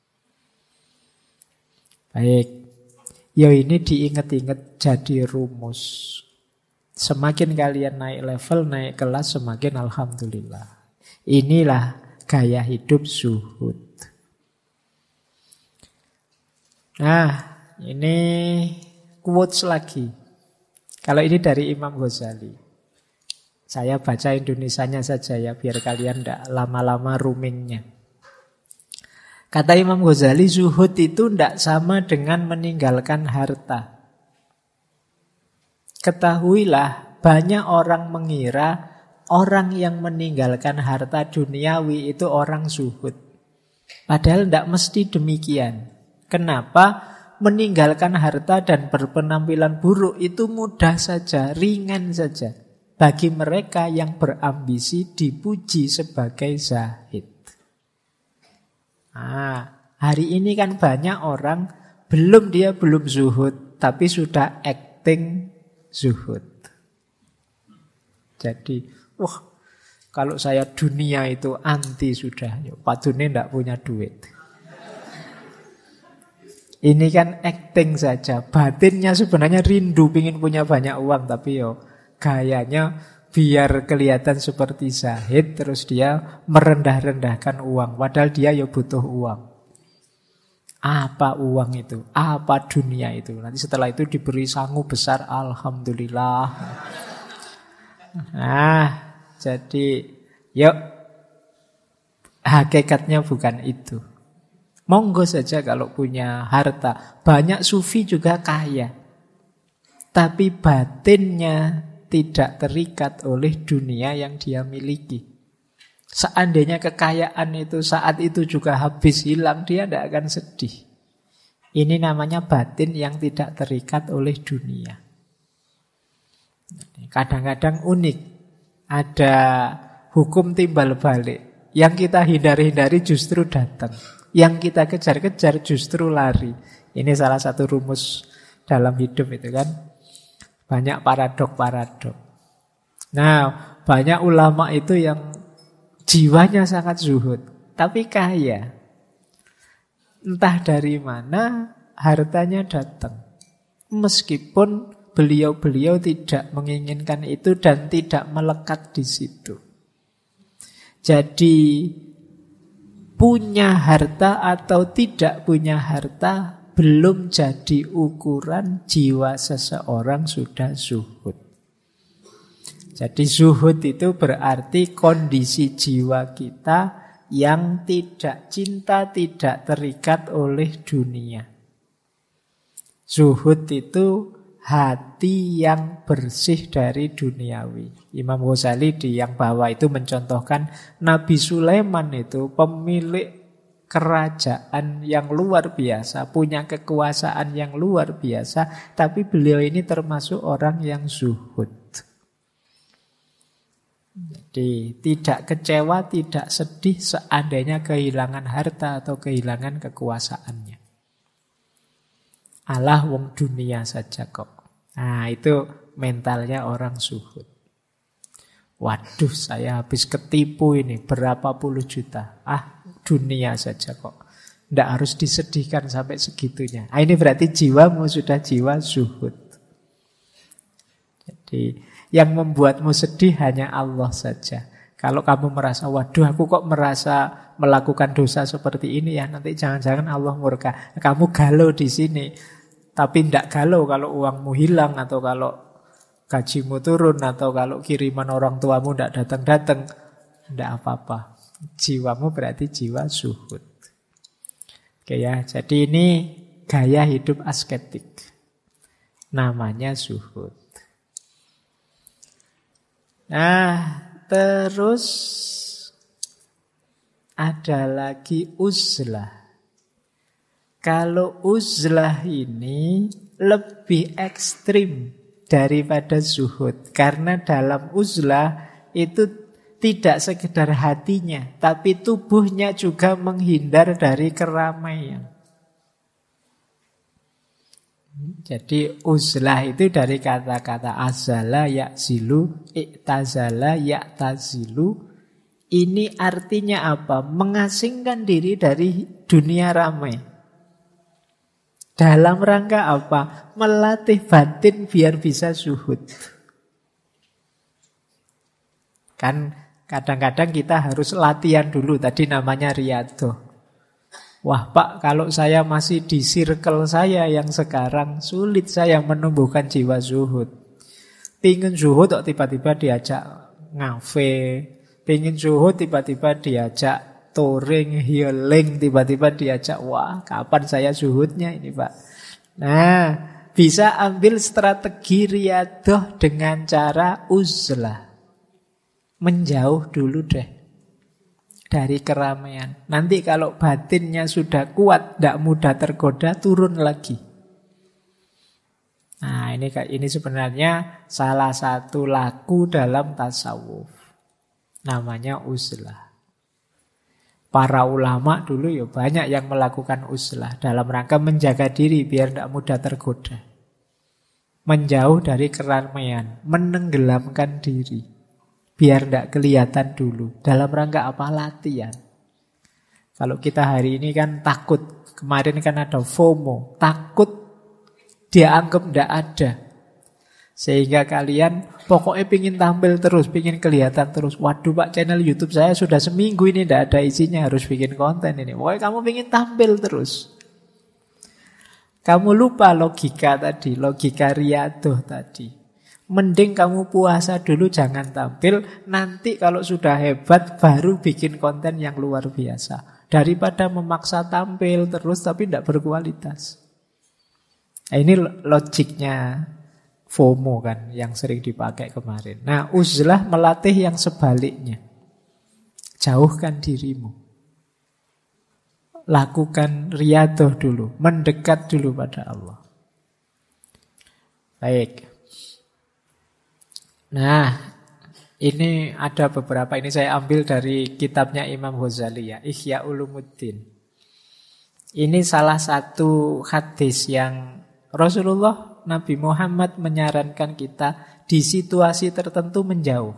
Baik. Ya ini diingat-ingat jadi rumus. Semakin kalian naik level, naik kelas, semakin alhamdulillah. Inilah gaya hidup zuhud. Nah, ini quotes lagi. Kalau ini dari Imam Ghazali. Saya baca Indonesianya saja ya, biar kalian tidak lama-lama roomingnya. Kata Imam Ghazali, zuhud itu tidak sama dengan meninggalkan harta. Ketahuilah, banyak orang mengira orang yang meninggalkan harta duniawi itu orang zuhud. Padahal tidak mesti demikian. Kenapa? Meninggalkan harta dan berpenampilan buruk itu mudah saja, ringan saja. Bagi mereka yang berambisi dipuji sebagai zahid. Hari ini kan banyak orang belum zuhud, tapi sudah acting zuhud. Jadi, kalau saya dunia itu anti sudah. Pak Dune tidak punya duit. Ini kan acting saja. Batinnya sebenarnya rindu, ingin punya banyak uang, tapi gayanya biar kelihatan seperti zahid, terus dia merendah-rendahkan uang. Padahal dia butuh uang. Apa uang itu? Apa dunia itu? Nanti setelah itu diberi sangu besar, alhamdulillah. Jadi hakikatnya bukan itu. Monggo saja kalau punya harta. Banyak sufi juga kaya. Tapi batinnya tidak terikat oleh dunia yang dia miliki. Seandainya kekayaan itu saat itu juga habis hilang, dia tidak akan sedih. Ini namanya batin yang tidak terikat oleh dunia. Kadang-kadang unik. Ada hukum timbal balik. Yang kita hindari-hindari justru datang. Yang kita kejar-kejar justru lari. Ini salah satu rumus dalam hidup itu kan. Banyak paradok-paradok. Nah, banyak ulama itu yang jiwanya sangat zuhud, tapi kaya. Entah dari mana hartanya datang. Meskipun beliau-beliau tidak menginginkan itu dan tidak melekat di situ. Jadi punya harta atau tidak punya harta belum jadi ukuran jiwa seseorang sudah zuhud. Jadi zuhud itu berarti kondisi jiwa kita yang tidak cinta, tidak terikat oleh dunia. Zuhud itu hati yang bersih dari duniawi. Imam Ghazali di yang bawah itu mencontohkan Nabi Sulaiman itu pemilik kerajaan yang luar biasa, punya kekuasaan yang luar biasa, tapi beliau ini termasuk orang yang zuhud. Jadi tidak kecewa, tidak sedih seandainya kehilangan harta atau kehilangan kekuasaannya. Alah wong dunia saja kok. Nah itu mentalnya orang zuhud. Waduh, saya habis ketipu ini berapa puluh juta. Dunia saja kok. Tidak harus disedihkan sampai segitunya. Ini berarti jiwamu sudah jiwa zuhud. Jadi yang membuatmu sedih hanya Allah saja. Kalau kamu merasa, waduh aku kok merasa melakukan dosa seperti ini ya, nanti jangan-jangan Allah murka. Kamu galau di sini. Tapi tidak galau kalau uangmu hilang atau kalau gajimu turun atau kalau kiriman orang tuamu tidak datang-datang. Tidak apa-apa. Jiwamu berarti jiwa zuhud. Oke ya, jadi ini gaya hidup asketik. Namanya zuhud. Nah, terus ada lagi uzlah. Kalau uzlah ini lebih ekstrim daripada zuhud. Karena dalam uzlah itu tidak sekedar hatinya, tapi tubuhnya juga menghindar dari keramaian. Jadi uzlah itu dari kata-kata azala ya'zilu, i'tazala ya'tazilu. Ini artinya apa? Mengasingkan diri dari dunia ramai. Dalam rangka apa? Melatih batin biar bisa zuhud. Kan kadang-kadang kita harus latihan dulu. Tadi namanya riyadhah. Wah Pak, kalau saya masih di circle saya yang sekarang, sulit saya menumbuhkan jiwa zuhud. Pingin zuhud kok tiba-tiba diajak ngafe. Pingin zuhud tiba-tiba diajak touring, healing, tiba-tiba diajak, wah kapan saya zuhudnya ini Pak. Nah, bisa ambil strategi riyadhah dengan cara uzlah. Menjauh dulu deh dari keramaian. Nanti kalau batinnya sudah kuat, tidak mudah tergoda, turun lagi. Nah, ini sebenarnya salah satu laku dalam tasawuf. Namanya uzlah. Para ulama dulu ya banyak yang melakukan uzlah dalam rangka menjaga diri biar tidak mudah tergoda. Menjauh dari keramaian, menenggelamkan diri. Biar tidak kelihatan dulu. Dalam rangka apa? Latihan. Kalau kita hari ini kan takut. Kemarin kan ada FOMO. Takut dia anggap tidak ada. Sehingga kalian pokoknya pingin tampil terus. Pingin kelihatan terus. Waduh Pak, channel YouTube saya sudah seminggu ini tidak ada isinya. Harus bikin konten ini. Pokoknya kamu pingin tampil terus. Kamu lupa logika tadi. Logika riyadhah tadi. Mending kamu puasa dulu, jangan tampil. Nanti kalau sudah hebat baru bikin konten yang luar biasa. Daripada memaksa tampil terus tapi tidak berkualitas. Nah, ini logiknya FOMO kan yang sering dipakai kemarin. Nah, uzlah melatih yang sebaliknya. Jauhkan dirimu. Lakukan riyadhah dulu. Mendekat dulu pada Allah. Baik. Nah, ini ada beberapa, ini saya ambil dari kitabnya Imam Ghazali ya, Ihya Ulumuddin. Ini salah satu hadis yang Rasulullah Nabi Muhammad menyarankan kita di situasi tertentu menjauh.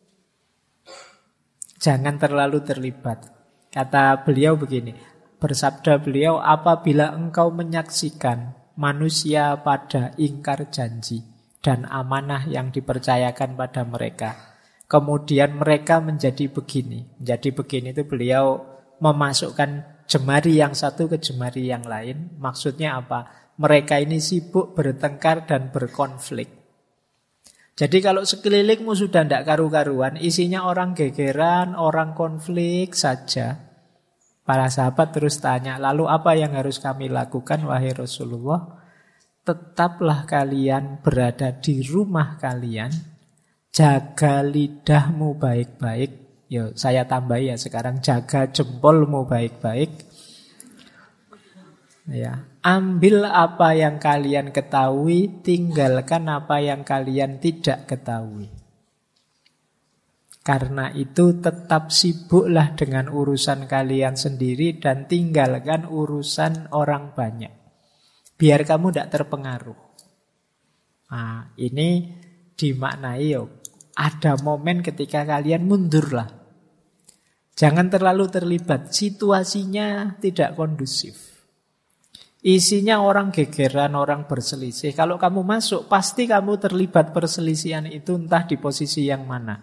Jangan terlalu terlibat. Kata beliau begini, bersabda beliau, apabila engkau menyaksikan manusia pada ingkar janji dan amanah yang dipercayakan pada mereka. Kemudian mereka menjadi begini. Menjadi begini itu beliau memasukkan jemari yang satu ke jemari yang lain. Maksudnya apa? Mereka ini sibuk bertengkar dan berkonflik. Jadi kalau sekelilingmu sudah tidak karu-karuan, isinya orang gegeran, orang konflik saja. Para sahabat terus tanya, lalu apa yang harus kami lakukan wahai Rasulullah? Tetaplah kalian berada di rumah kalian, jaga lidahmu baik-baik. Yo, saya tambah ya sekarang, jaga jempolmu baik-baik. Ya, ambil apa yang kalian ketahui, tinggalkan apa yang kalian tidak ketahui. Karena itu tetap sibuklah dengan urusan kalian sendiri dan tinggalkan urusan orang banyak. Biar kamu tidak terpengaruh. Nah, ini dimaknai ada momen ketika kalian mundurlah. Jangan terlalu terlibat. Situasinya tidak kondusif. Isinya orang gegeran, orang berselisih. Kalau kamu masuk, pasti kamu terlibat perselisihan itu entah di posisi yang mana.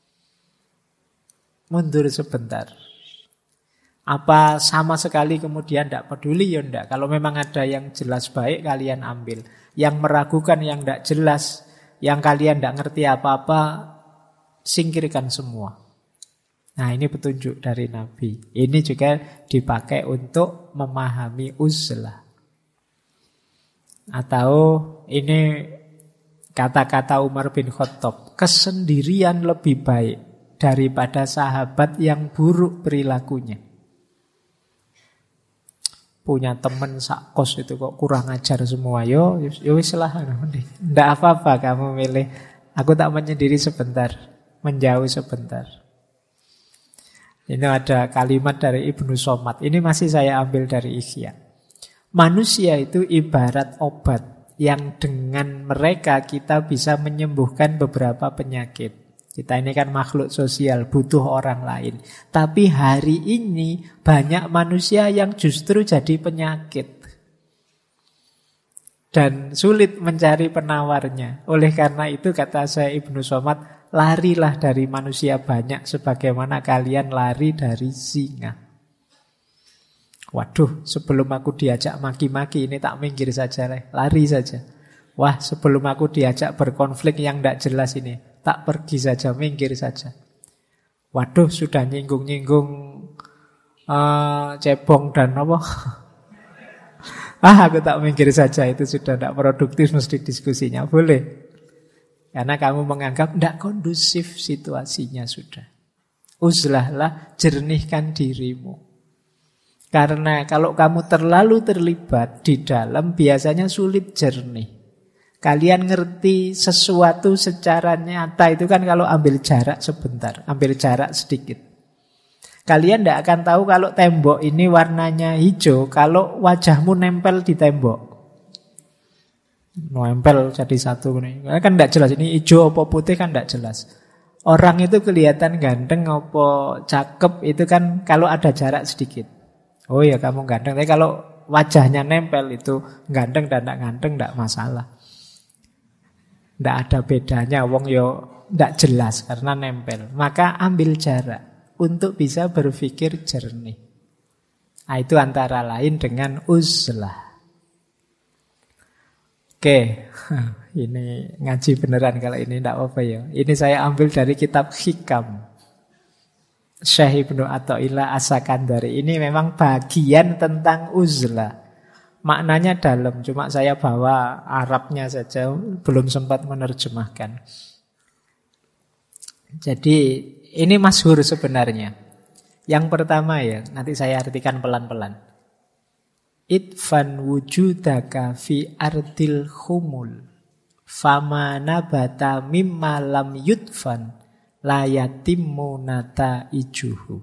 Mundur sebentar. Apa sama sekali kemudian tidak peduli? Ya tidak. Kalau memang ada yang jelas baik, kalian ambil. Yang meragukan, yang tidak jelas, yang kalian tidak ngerti apa-apa, singkirkan semua. Nah, ini petunjuk dari Nabi. Ini juga dipakai untuk memahami uzlah. Atau ini kata-kata Umar bin Khattab, kesendirian lebih baik daripada sahabat yang buruk perilakunya. Punya teman sakos itu kok kurang ajar semua. Yo wis lah. Ndak apa-apa kamu milih. Aku tak menyendiri sebentar, menjauh sebentar. Ini ada kalimat dari Ibnu Somad. Ini masih saya ambil dari Ihya. Manusia itu ibarat obat yang dengan mereka kita bisa menyembuhkan beberapa penyakit. Kita ini kan makhluk sosial, butuh orang lain. Tapi hari ini banyak manusia yang justru jadi penyakit. Dan sulit mencari penawarnya. Oleh karena itu kata saya Ibnu Somad, larilah dari manusia banyak sebagaimana kalian lari dari singa. Waduh, sebelum aku diajak maki-maki ini tak minggir saja, lari saja. Wah, sebelum aku diajak berkonflik yang tidak jelas ini, tak pergi saja, minggir saja. Waduh, sudah nyinggung-nyinggung cebong dan apa? Aku tak minggir saja, itu sudah tidak produktif mesti diskusinya. Boleh. Karena kamu menganggap tidak kondusif situasinya sudah. Uzlahlah, jernihkan dirimu. Karena kalau kamu terlalu terlibat di dalam, biasanya sulit jernih. Kalian ngerti sesuatu secara nyata itu kan kalau ambil jarak sebentar, ambil jarak sedikit. Kalian tidak akan tahu kalau tembok ini warnanya hijau kalau wajahmu nempel di tembok. Nempel jadi satu ini. Kan tidak jelas ini hijau apa putih kan tidak jelas. Orang itu kelihatan ganteng apa cakep itu kan kalau ada jarak sedikit. Oh ya kamu ganteng, tapi kalau wajahnya nempel itu ganteng dan tidak ganteng tidak masalah. Tidak ada bedanya, wong yo tidak jelas karena nempel. Maka ambil jarak untuk bisa berpikir jernih. Nah, itu antara lain dengan uzlah. Oke, ini ngaji beneran kalau ini tidak apa ya. Ini saya ambil dari kitab Hikam. Syekh Ibnu Athaillah As-Sakandari. Ini memang bagian tentang uzlah. Maknanya dalam, cuma saya bawa Arabnya saja, belum sempat menerjemahkan. Jadi ini masyhur sebenarnya. Yang pertama ya, nanti saya artikan pelan-pelan. Idfan wujudaka fi ardil khumul fama nabata mimma lam yudfan la yatimmu nata ijuhu.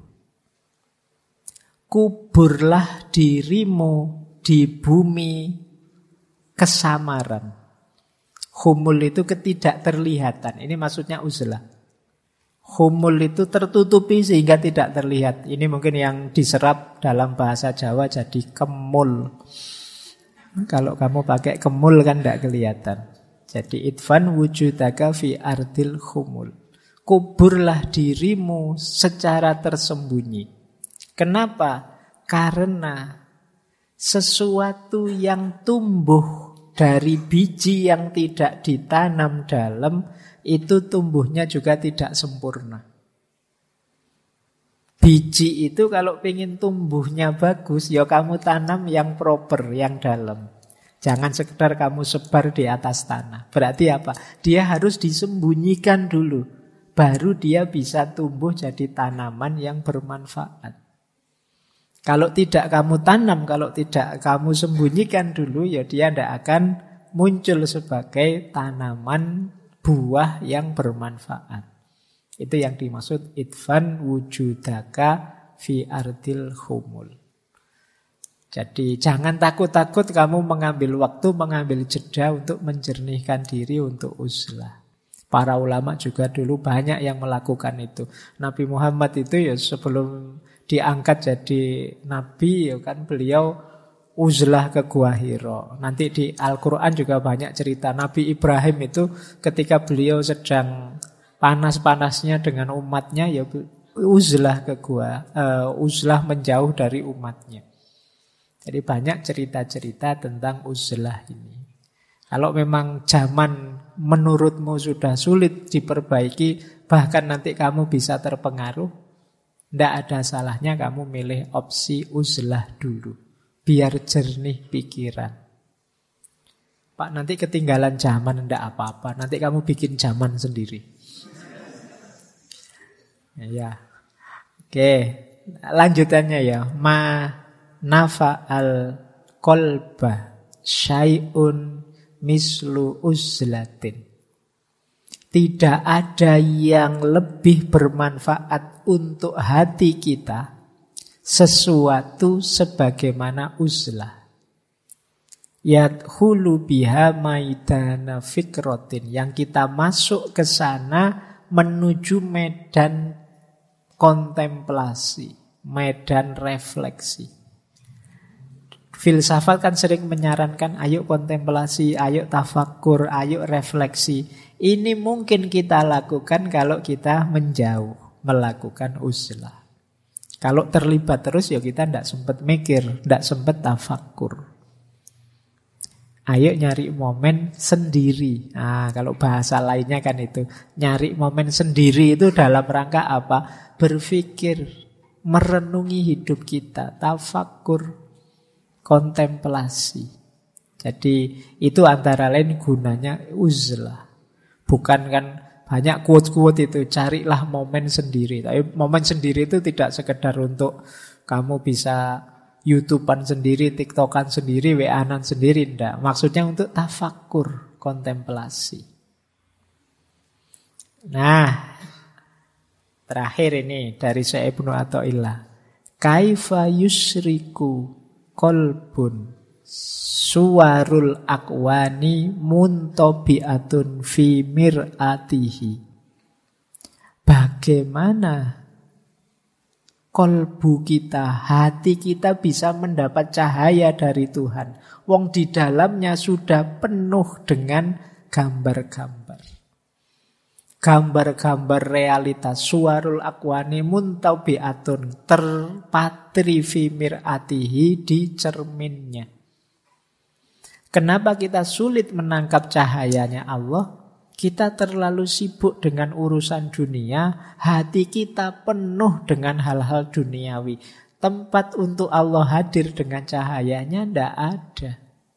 Kuburlah dirimu di bumi kesamaran. Khumul itu ketidakterlihatan. Ini maksudnya uzlah. Khumul itu tertutupi sehingga tidak terlihat. Ini mungkin yang diserap dalam bahasa Jawa jadi kemul. Kalau kamu pakai kemul kan tidak kelihatan. Jadi idfan wujudaka fi ardil khumul. Kuburlah dirimu secara tersembunyi. Kenapa? Karena sesuatu yang tumbuh dari biji yang tidak ditanam dalam, itu tumbuhnya juga tidak sempurna. Biji itu kalau ingin tumbuhnya bagus, ya kamu tanam yang proper, yang dalam. Jangan sekedar kamu sebar di atas tanah. Berarti apa? Dia harus disembunyikan dulu. Baru dia bisa tumbuh jadi tanaman yang bermanfaat. Kalau tidak kamu tanam, kalau tidak kamu sembunyikan dulu, ya dia tidak akan muncul sebagai tanaman buah yang bermanfaat. Itu yang dimaksud idfan wujudaka fi ardil khumul. Jadi jangan takut-takut kamu mengambil waktu, mengambil jeda untuk menjernihkan diri untuk uzlah. Para ulama juga dulu banyak yang melakukan itu. Nabi Muhammad itu ya sebelum diangkat jadi nabi ya kan beliau uzlah ke Gua Hira. Nanti di Al-Quran juga banyak cerita. Nabi Ibrahim itu ketika beliau sedang panas-panasnya dengan umatnya ya uzlah ke gua, uzlah menjauh dari umatnya. Jadi banyak cerita-cerita tentang uzlah ini. Kalau memang zaman menurutmu sudah sulit diperbaiki, bahkan nanti kamu bisa terpengaruh, tidak ada salahnya kamu milih opsi uzlah dulu. Biar jernih pikiran. Pak, nanti ketinggalan zaman, tidak apa-apa. Nanti kamu bikin zaman sendiri. Ya. Oke, lanjutannya ya. Ma nafa'al qalba syai'un mislu uzlatin. Tidak ada yang lebih bermanfaat untuk hati kita sesuatu sebagaimana uzlah. Yadkhulu biha maidana fikrotin. Yang kita masuk ke sana menuju medan kontemplasi, medan refleksi. Filsafat kan sering menyarankan ayo kontemplasi, ayo tafakur, ayo refleksi. Ini mungkin kita lakukan kalau kita menjauh, melakukan uzlah. Kalau terlibat terus ya kita tidak sempat mikir, tidak sempat tafakur. Ayo nyari momen sendiri. Nah, kalau bahasa lainnya kan itu. Nyari momen sendiri itu dalam rangka apa? Berpikir, merenungi hidup kita, tafakur, kontemplasi. Jadi itu antara lain gunanya uzlah. Bukan kan banyak quote-quote itu, carilah momen sendiri. Tapi momen sendiri itu tidak sekedar untuk kamu bisa YouTubean sendiri, TikTokan sendiri, WA-an sendiri, enggak. Maksudnya untuk tafakur, kontemplasi. Nah, terakhir ini dari Syekh Ibnu Athaillah. Kaifa yusriku qalbun suwarul akwani muntabi'atun fi mir'atihi. Bagaimana kolbu kita, hati kita bisa mendapat cahaya dari Tuhan. Wong di dalamnya sudah penuh dengan gambar-gambar. Gambar-gambar realitas. Suwarul akwani muntabi'atun, terpatri fi mir'atihi, di cerminnya. Kenapa kita sulit menangkap cahayanya Allah? Kita terlalu sibuk dengan urusan dunia, hati kita penuh dengan hal-hal duniawi. Tempat untuk Allah hadir dengan cahayanya tidak ada.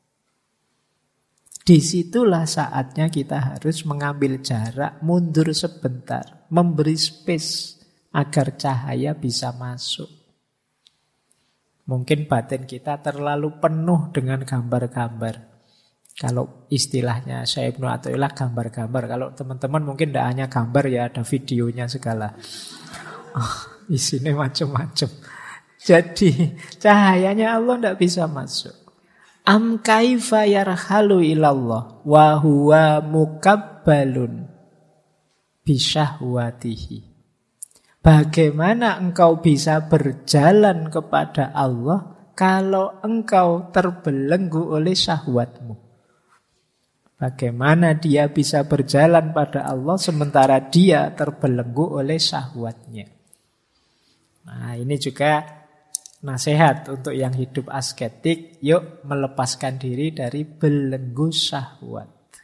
Disitulah saatnya kita harus mengambil jarak, mundur sebentar, memberi space agar cahaya bisa masuk. Mungkin batin kita terlalu penuh dengan gambar-gambar. Kalau istilahnya Syekh Ibnu Athaillah gambar-gambar. Kalau teman-teman mungkin tidak hanya gambar ya, ada videonya segala. Isinya macam-macam. Jadi cahayanya Allah tidak bisa masuk. Am kaifa yarhalu ilallah wa huwa mukabbalun bisyahwatihi. Bagaimana engkau bisa berjalan kepada Allah kalau engkau terbelenggu oleh syahwatmu? Bagaimana dia bisa berjalan pada Allah sementara dia terbelenggu oleh syahwatnya? Nah, ini juga nasihat untuk yang hidup asketik. Yuk melepaskan diri dari belenggu syahwat.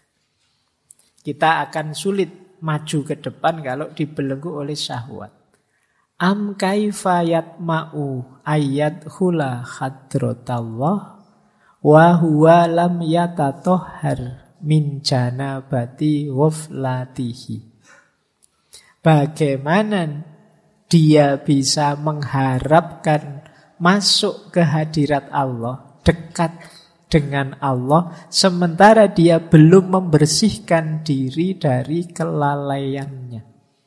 Kita akan sulit maju ke depan kalau dibelenggu oleh syahwat. Am kaifa yatma'u ayat hula hadratallah wa huwa lam yatatohhar min janabati ghaflatihi. Bagaimana dia bisa mengharapkan masuk ke hadirat Allah, dekat dengan Allah, sementara dia belum membersihkan diri dari kelalaiannya.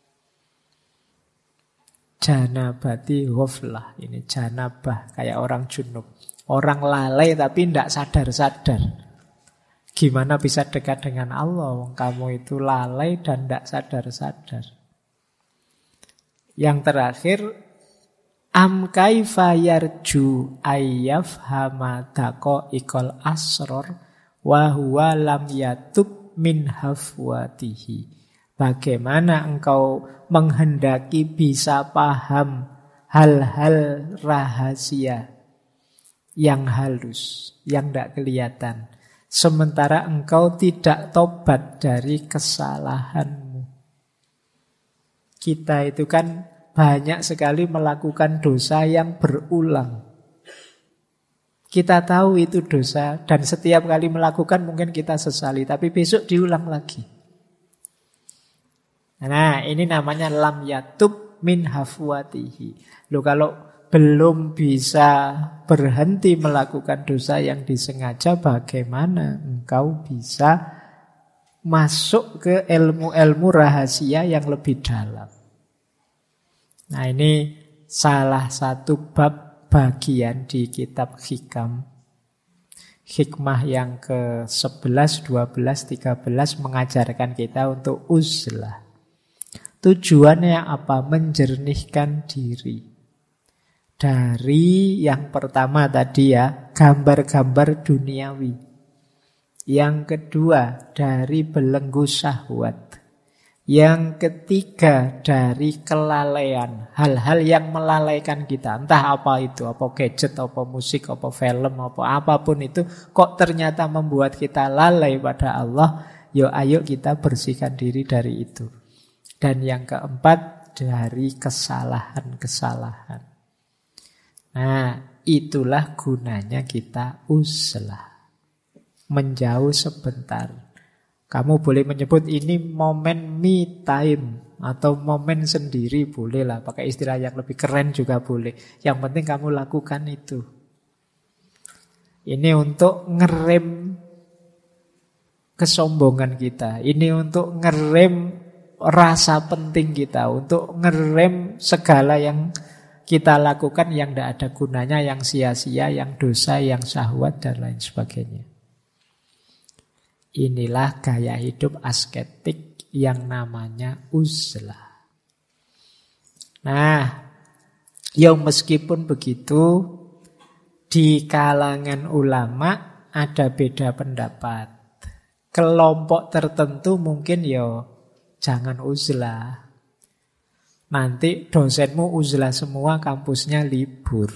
Janabati ghaflah, ini janabah, kayak orang junub. Orang lalai tapi tidak sadar-sadar. Gimana bisa dekat dengan Allah? Kamu itu lalai dan tidak sadar-sadar. Yang terakhir, am kaifa yarju ayyafhama daqaiqal asror wa huwa lam yatub min hafwatihi. Bagaimana engkau menghendaki bisa paham hal-hal rahasia yang halus, yang tidak kelihatan, sementara engkau tidak tobat dari kesalahanmu. Kita itu kan banyak sekali melakukan dosa yang berulang. Kita tahu itu dosa dan setiap kali melakukan mungkin kita sesali, tapi besok diulang lagi. Nah, ini namanya lam yatub min hafwatihi. Loh, kalau belum bisa berhenti melakukan dosa yang disengaja, bagaimana engkau bisa masuk ke ilmu-ilmu rahasia yang lebih dalam? Nah, ini salah satu bab bagian di kitab Hikam Hikmah yang ke-11, 12, 13 mengajarkan kita untuk uzlah. Tujuannya apa? Menjernihkan diri. Dari yang pertama tadi ya, gambar-gambar duniawi. Yang kedua, dari belenggu syahwat. Yang ketiga, dari kelalaian. Hal-hal yang melalaikan kita. Entah apa itu, apa gadget, apa musik, apa film, apa apapun itu. Kok ternyata membuat kita lalai pada Allah. Yuk ayo kita bersihkan diri dari itu. Dan yang keempat, dari kesalahan-kesalahan. Nah, itulah gunanya kita uzlah. Menjauh sebentar. Kamu boleh menyebut ini momen me time atau momen sendiri, boleh lah. Pakai istilah yang lebih keren juga boleh. Yang penting kamu lakukan itu. Ini untuk ngerem kesombongan kita. Ini untuk ngerem rasa penting kita. Untuk ngerem segala yang kita lakukan yang tidak ada gunanya, yang sia-sia, yang dosa, yang syahwat, dan lain sebagainya. Inilah gaya hidup asketik yang namanya uzlah. Nah, yang meskipun begitu, di kalangan ulama ada beda pendapat. Kelompok tertentu mungkin jangan uzlah. Nanti dosenmu uzlah semua, kampusnya libur.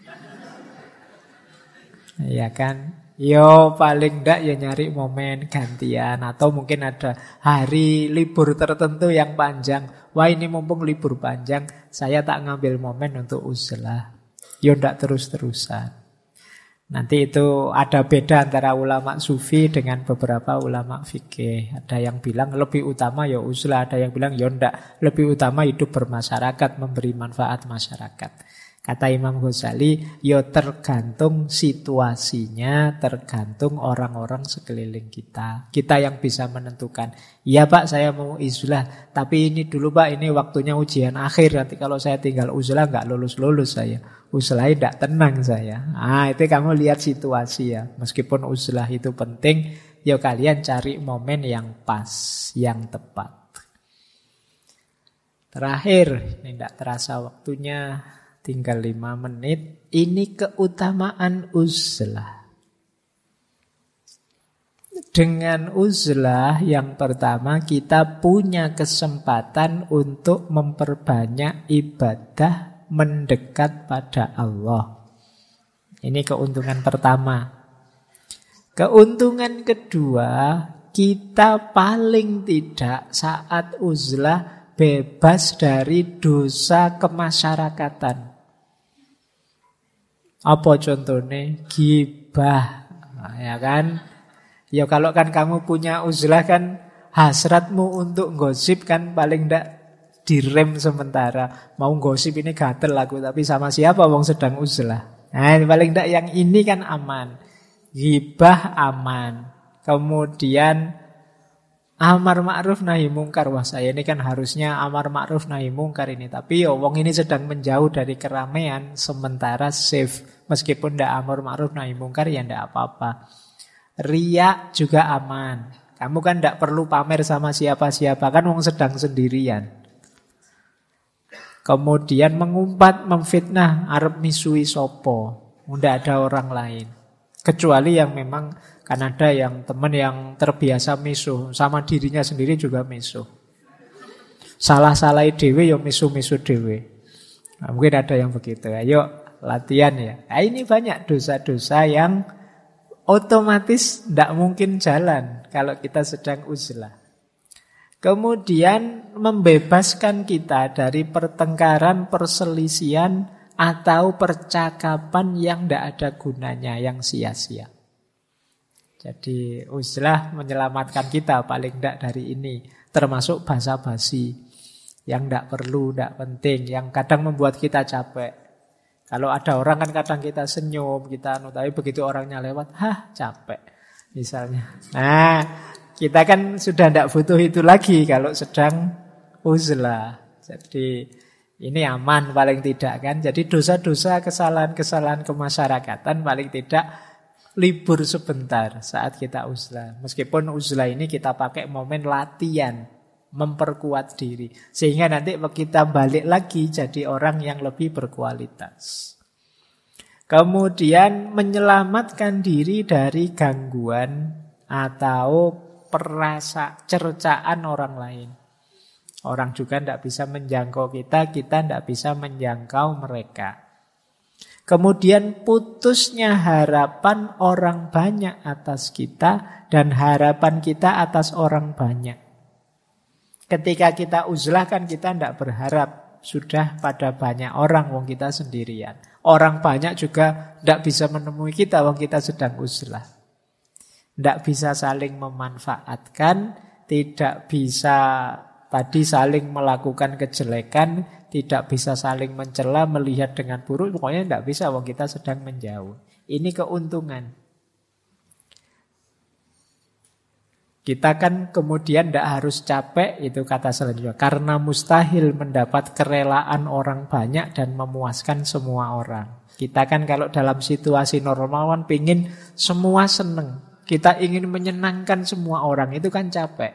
Ya kan? Paling enggak nyari momen gantian. Atau mungkin ada hari libur tertentu yang panjang. Wah, ini mumpung libur panjang, saya tak ngambil momen untuk uzlah. Enggak terus-terusan. Nanti itu ada beda antara ulama sufi dengan beberapa ulama fikih. Ada yang bilang lebih utama uzlah, ada yang bilang enggak, lebih utama hidup bermasyarakat, memberi manfaat masyarakat. Kata Imam Ghazali, tergantung situasinya, tergantung orang-orang sekeliling kita. Kita yang bisa menentukan. Iya Pak, saya mau uzlah, tapi ini dulu Pak, ini waktunya ujian akhir. Nanti kalau saya tinggal uzlah nggak lulus-lulus saya. Uzlah tidak tenang saya. Itu kamu lihat situasi ya. Meskipun uzlah itu penting, kalian cari momen yang pas, yang tepat. Terakhir, ini tidak terasa waktunya. Tinggal 5 menit. Ini keutamaan uzlah. Dengan uzlah yang pertama kita punya kesempatan untuk memperbanyak ibadah mendekat pada Allah. Ini keuntungan pertama. Keuntungan kedua, kita paling tidak saat uzlah bebas dari dosa kemasyarakatan. Apa contohnya? Gibah. Ya kan? Kalau kan kamu punya uzlah kan hasratmu untuk gosip kan paling tidak direm sementara. Mau gosip ini gatel aku, tapi sama siapa wong sedang uzlah. Nah, paling tidak yang ini kan aman. Gibah aman. Kemudian amar ma'ruf nahi mungkar. Wah, saya ini kan harusnya amar ma'ruf nahi mungkar ini. Tapi wong ini sedang menjauh dari keramaian, sementara safe. Meskipun tidak amar ma'ruf nahi mungkar, ya tidak apa-apa. Riya juga aman. Kamu kan tidak perlu pamer sama siapa-siapa. Kan wong sedang sendirian. Kemudian mengumpat, memfitnah, arep misui sopo. Tidak ada orang lain. Kecuali yang memang kan ada yang teman yang terbiasa misuh, sama dirinya sendiri juga misuh. Salah-salahi dewe misuh-misuh dewe. Nah, mungkin ada yang begitu. Ayo latihan ya. Nah, ini banyak dosa-dosa yang otomatis tidak mungkin jalan kalau kita sedang uzlah. Kemudian membebaskan kita dari pertengkaran, perselisihan, atau percakapan yang tidak ada gunanya, yang sia-sia. Jadi uzlah menyelamatkan kita paling tidak dari ini. Termasuk basa-basi yang tidak perlu, tidak penting, yang kadang membuat kita capek. Kalau ada orang kan kadang kita senyum, tapi begitu orangnya lewat, capek misalnya. Nah, kita kan sudah tidak butuh itu lagi kalau sedang uzlah. Jadi ini aman paling tidak kan. Jadi dosa-dosa, kesalahan-kesalahan kemasyarakatan paling tidak libur sebentar saat kita uzlah. Meskipun uzlah ini kita pakai momen latihan, memperkuat diri. Sehingga nanti kita balik lagi jadi orang yang lebih berkualitas. Kemudian menyelamatkan diri dari gangguan atau cercaan orang lain. Orang juga tidak bisa menjangkau kita tidak bisa menjangkau mereka. Kemudian putusnya harapan orang banyak atas kita dan harapan kita atas orang banyak. Ketika kita uzlah kan kita tidak berharap sudah pada banyak orang, wong kita sendirian. Orang banyak juga tidak bisa menemui kita, wong kita sedang uzlah. Tidak bisa saling memanfaatkan, tidak bisa tadi saling melakukan kejelekan, tidak bisa saling mencela, melihat dengan buruk, pokoknya tidak bisa, wong kita sedang menjauh. Ini keuntungan. Kita kan kemudian tidak harus capek, itu kata selanjutnya. Karena mustahil mendapat kerelaan orang banyak dan memuaskan semua orang. Kita kan kalau dalam situasi normal kan pingin semua seneng. Kita ingin menyenangkan semua orang, itu kan capek.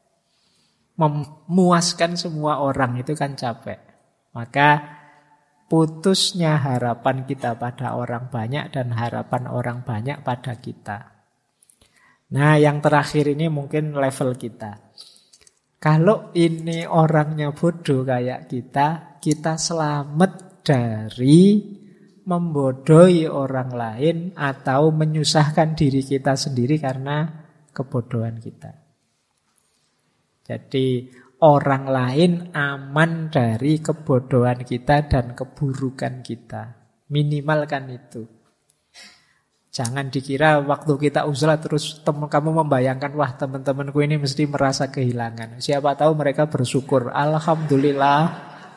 Memuaskan semua orang, itu kan capek. Maka putusnya harapan kita pada orang banyak dan harapan orang banyak pada kita. Nah, yang terakhir ini mungkin level kita. Kalau ini orangnya bodoh kayak kita selamat dari membodohi orang lain atau menyusahkan diri kita sendiri karena kebodohan kita. Jadi orang lain aman dari kebodohan kita dan keburukan kita. Minimalkan itu. Jangan dikira waktu kita uzlah terus kamu membayangkan, wah teman-temanku ini mesti merasa kehilangan. Siapa tahu mereka bersyukur. Alhamdulillah.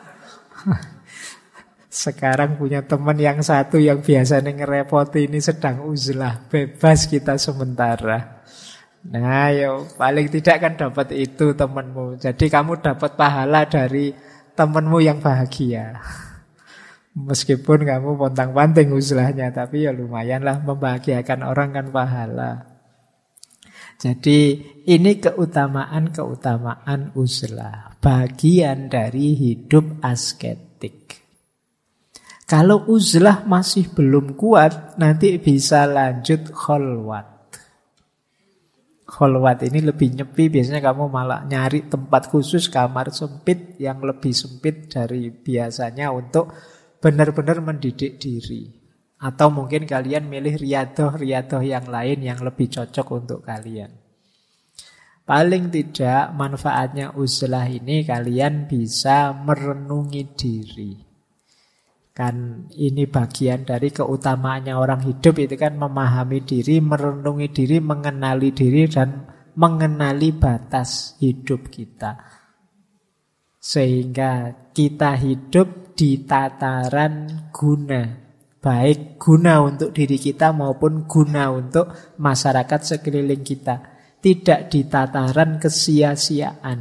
Sekarang punya teman yang satu yang biasanya ngerepoti ini sedang uzlah. Bebas kita sementara. Nah, paling tidak kan dapat itu temanmu. Jadi kamu dapat pahala dari temanmu yang bahagia. Meskipun kamu pontang-panting uzlahnya, tapi lumayanlah membahagiakan orang kan pahala. Jadi ini keutamaan uzlah, bagian dari hidup asketik. Kalau uzlah masih belum kuat, nanti bisa lanjut kholwat. Kholwat ini lebih nyepi, biasanya kamu malah nyari tempat khusus, kamar sempit yang lebih sempit dari biasanya untuk benar-benar mendidik diri. Atau mungkin kalian milih riyadoh yang lain yang lebih cocok untuk kalian. Paling tidak manfaatnya uzlah ini kalian bisa merenungi diri. Kan ini bagian dari keutamaannya orang hidup itu kan memahami diri, merenungi diri, mengenali diri dan mengenali batas hidup kita. Sehingga kita hidup di tataran guna. Baik guna untuk diri kita maupun guna untuk masyarakat sekeliling kita. Tidak di tataran kesia-siaan.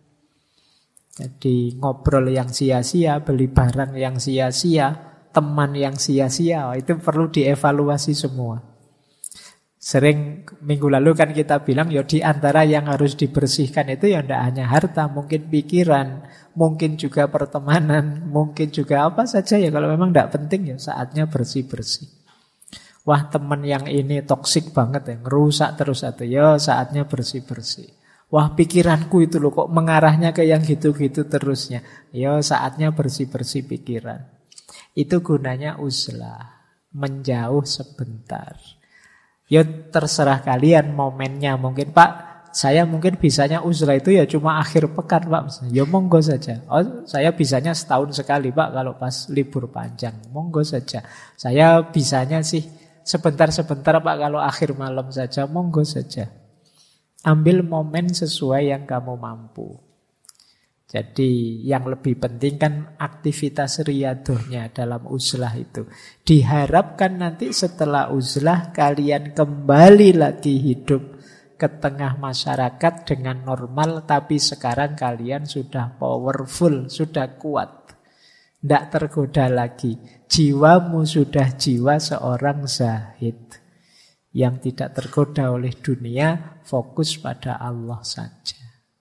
Jadi ngobrol yang sia-sia, beli barang yang sia-sia, teman yang sia-sia, itu perlu dievaluasi semua. Sering minggu lalu kan kita bilang di antara yang harus dibersihkan itu tidak hanya harta, mungkin pikiran, mungkin juga pertemanan, mungkin juga apa saja kalau memang tidak penting saatnya bersih-bersih. Wah teman yang ini toksik banget ngerusak terus saatnya bersih-bersih. Wah pikiranku itu kok mengarahnya ke yang gitu-gitu terusnya. Saatnya bersih-bersih pikiran. Itu gunanya uzlah, menjauh sebentar. Terserah kalian momennya. Mungkin Pak, saya mungkin bisanya uzlah itu cuma akhir pekan Pak. Monggo saja. Saya bisanya setahun sekali Pak kalau pas libur panjang. Monggo saja. Saya bisanya sih sebentar-sebentar Pak kalau akhir malam saja. Monggo saja. Ambil momen sesuai yang kamu mampu. Jadi yang lebih penting kan aktivitas riyadohnya dalam uzlah itu. Diharapkan nanti setelah uzlah kalian kembali lagi hidup ke tengah masyarakat dengan normal. Tapi sekarang kalian sudah powerful, sudah kuat. Tidak tergoda lagi. Jiwamu sudah jiwa seorang zahid. yang tidak tergoda oleh dunia, fokus pada Allah saja.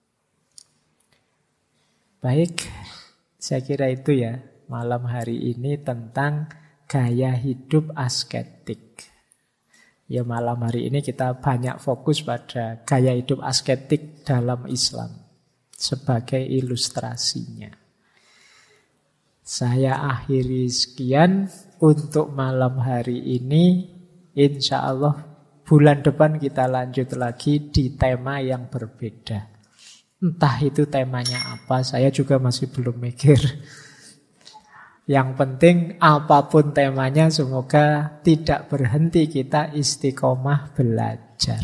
Baik, saya kira itu ya malam hari ini tentang gaya hidup asketik. Ya malam hari ini kita banyak fokus pada gaya hidup asketik dalam Islam sebagai ilustrasinya. Saya akhiri sekian untuk malam hari ini. Insya Allah bulan depan kita lanjut lagi di tema yang berbeda. Entah itu temanya apa, saya juga masih belum mikir. Yang penting apapun temanya, semoga tidak berhenti kita istiqomah belajar.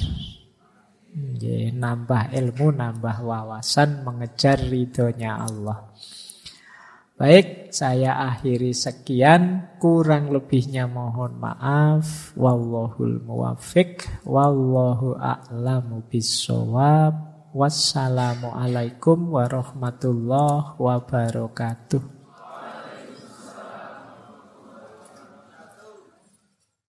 Nambah ilmu, nambah wawasan, mengejar ridhonya Allah. Baik, saya akhiri sekian. Kurang lebihnya mohon maaf. Wallahul muwaffiq. Wallahu a'lamu bissawab. Wassalamualaikum warahmatullahi wabarakatuh.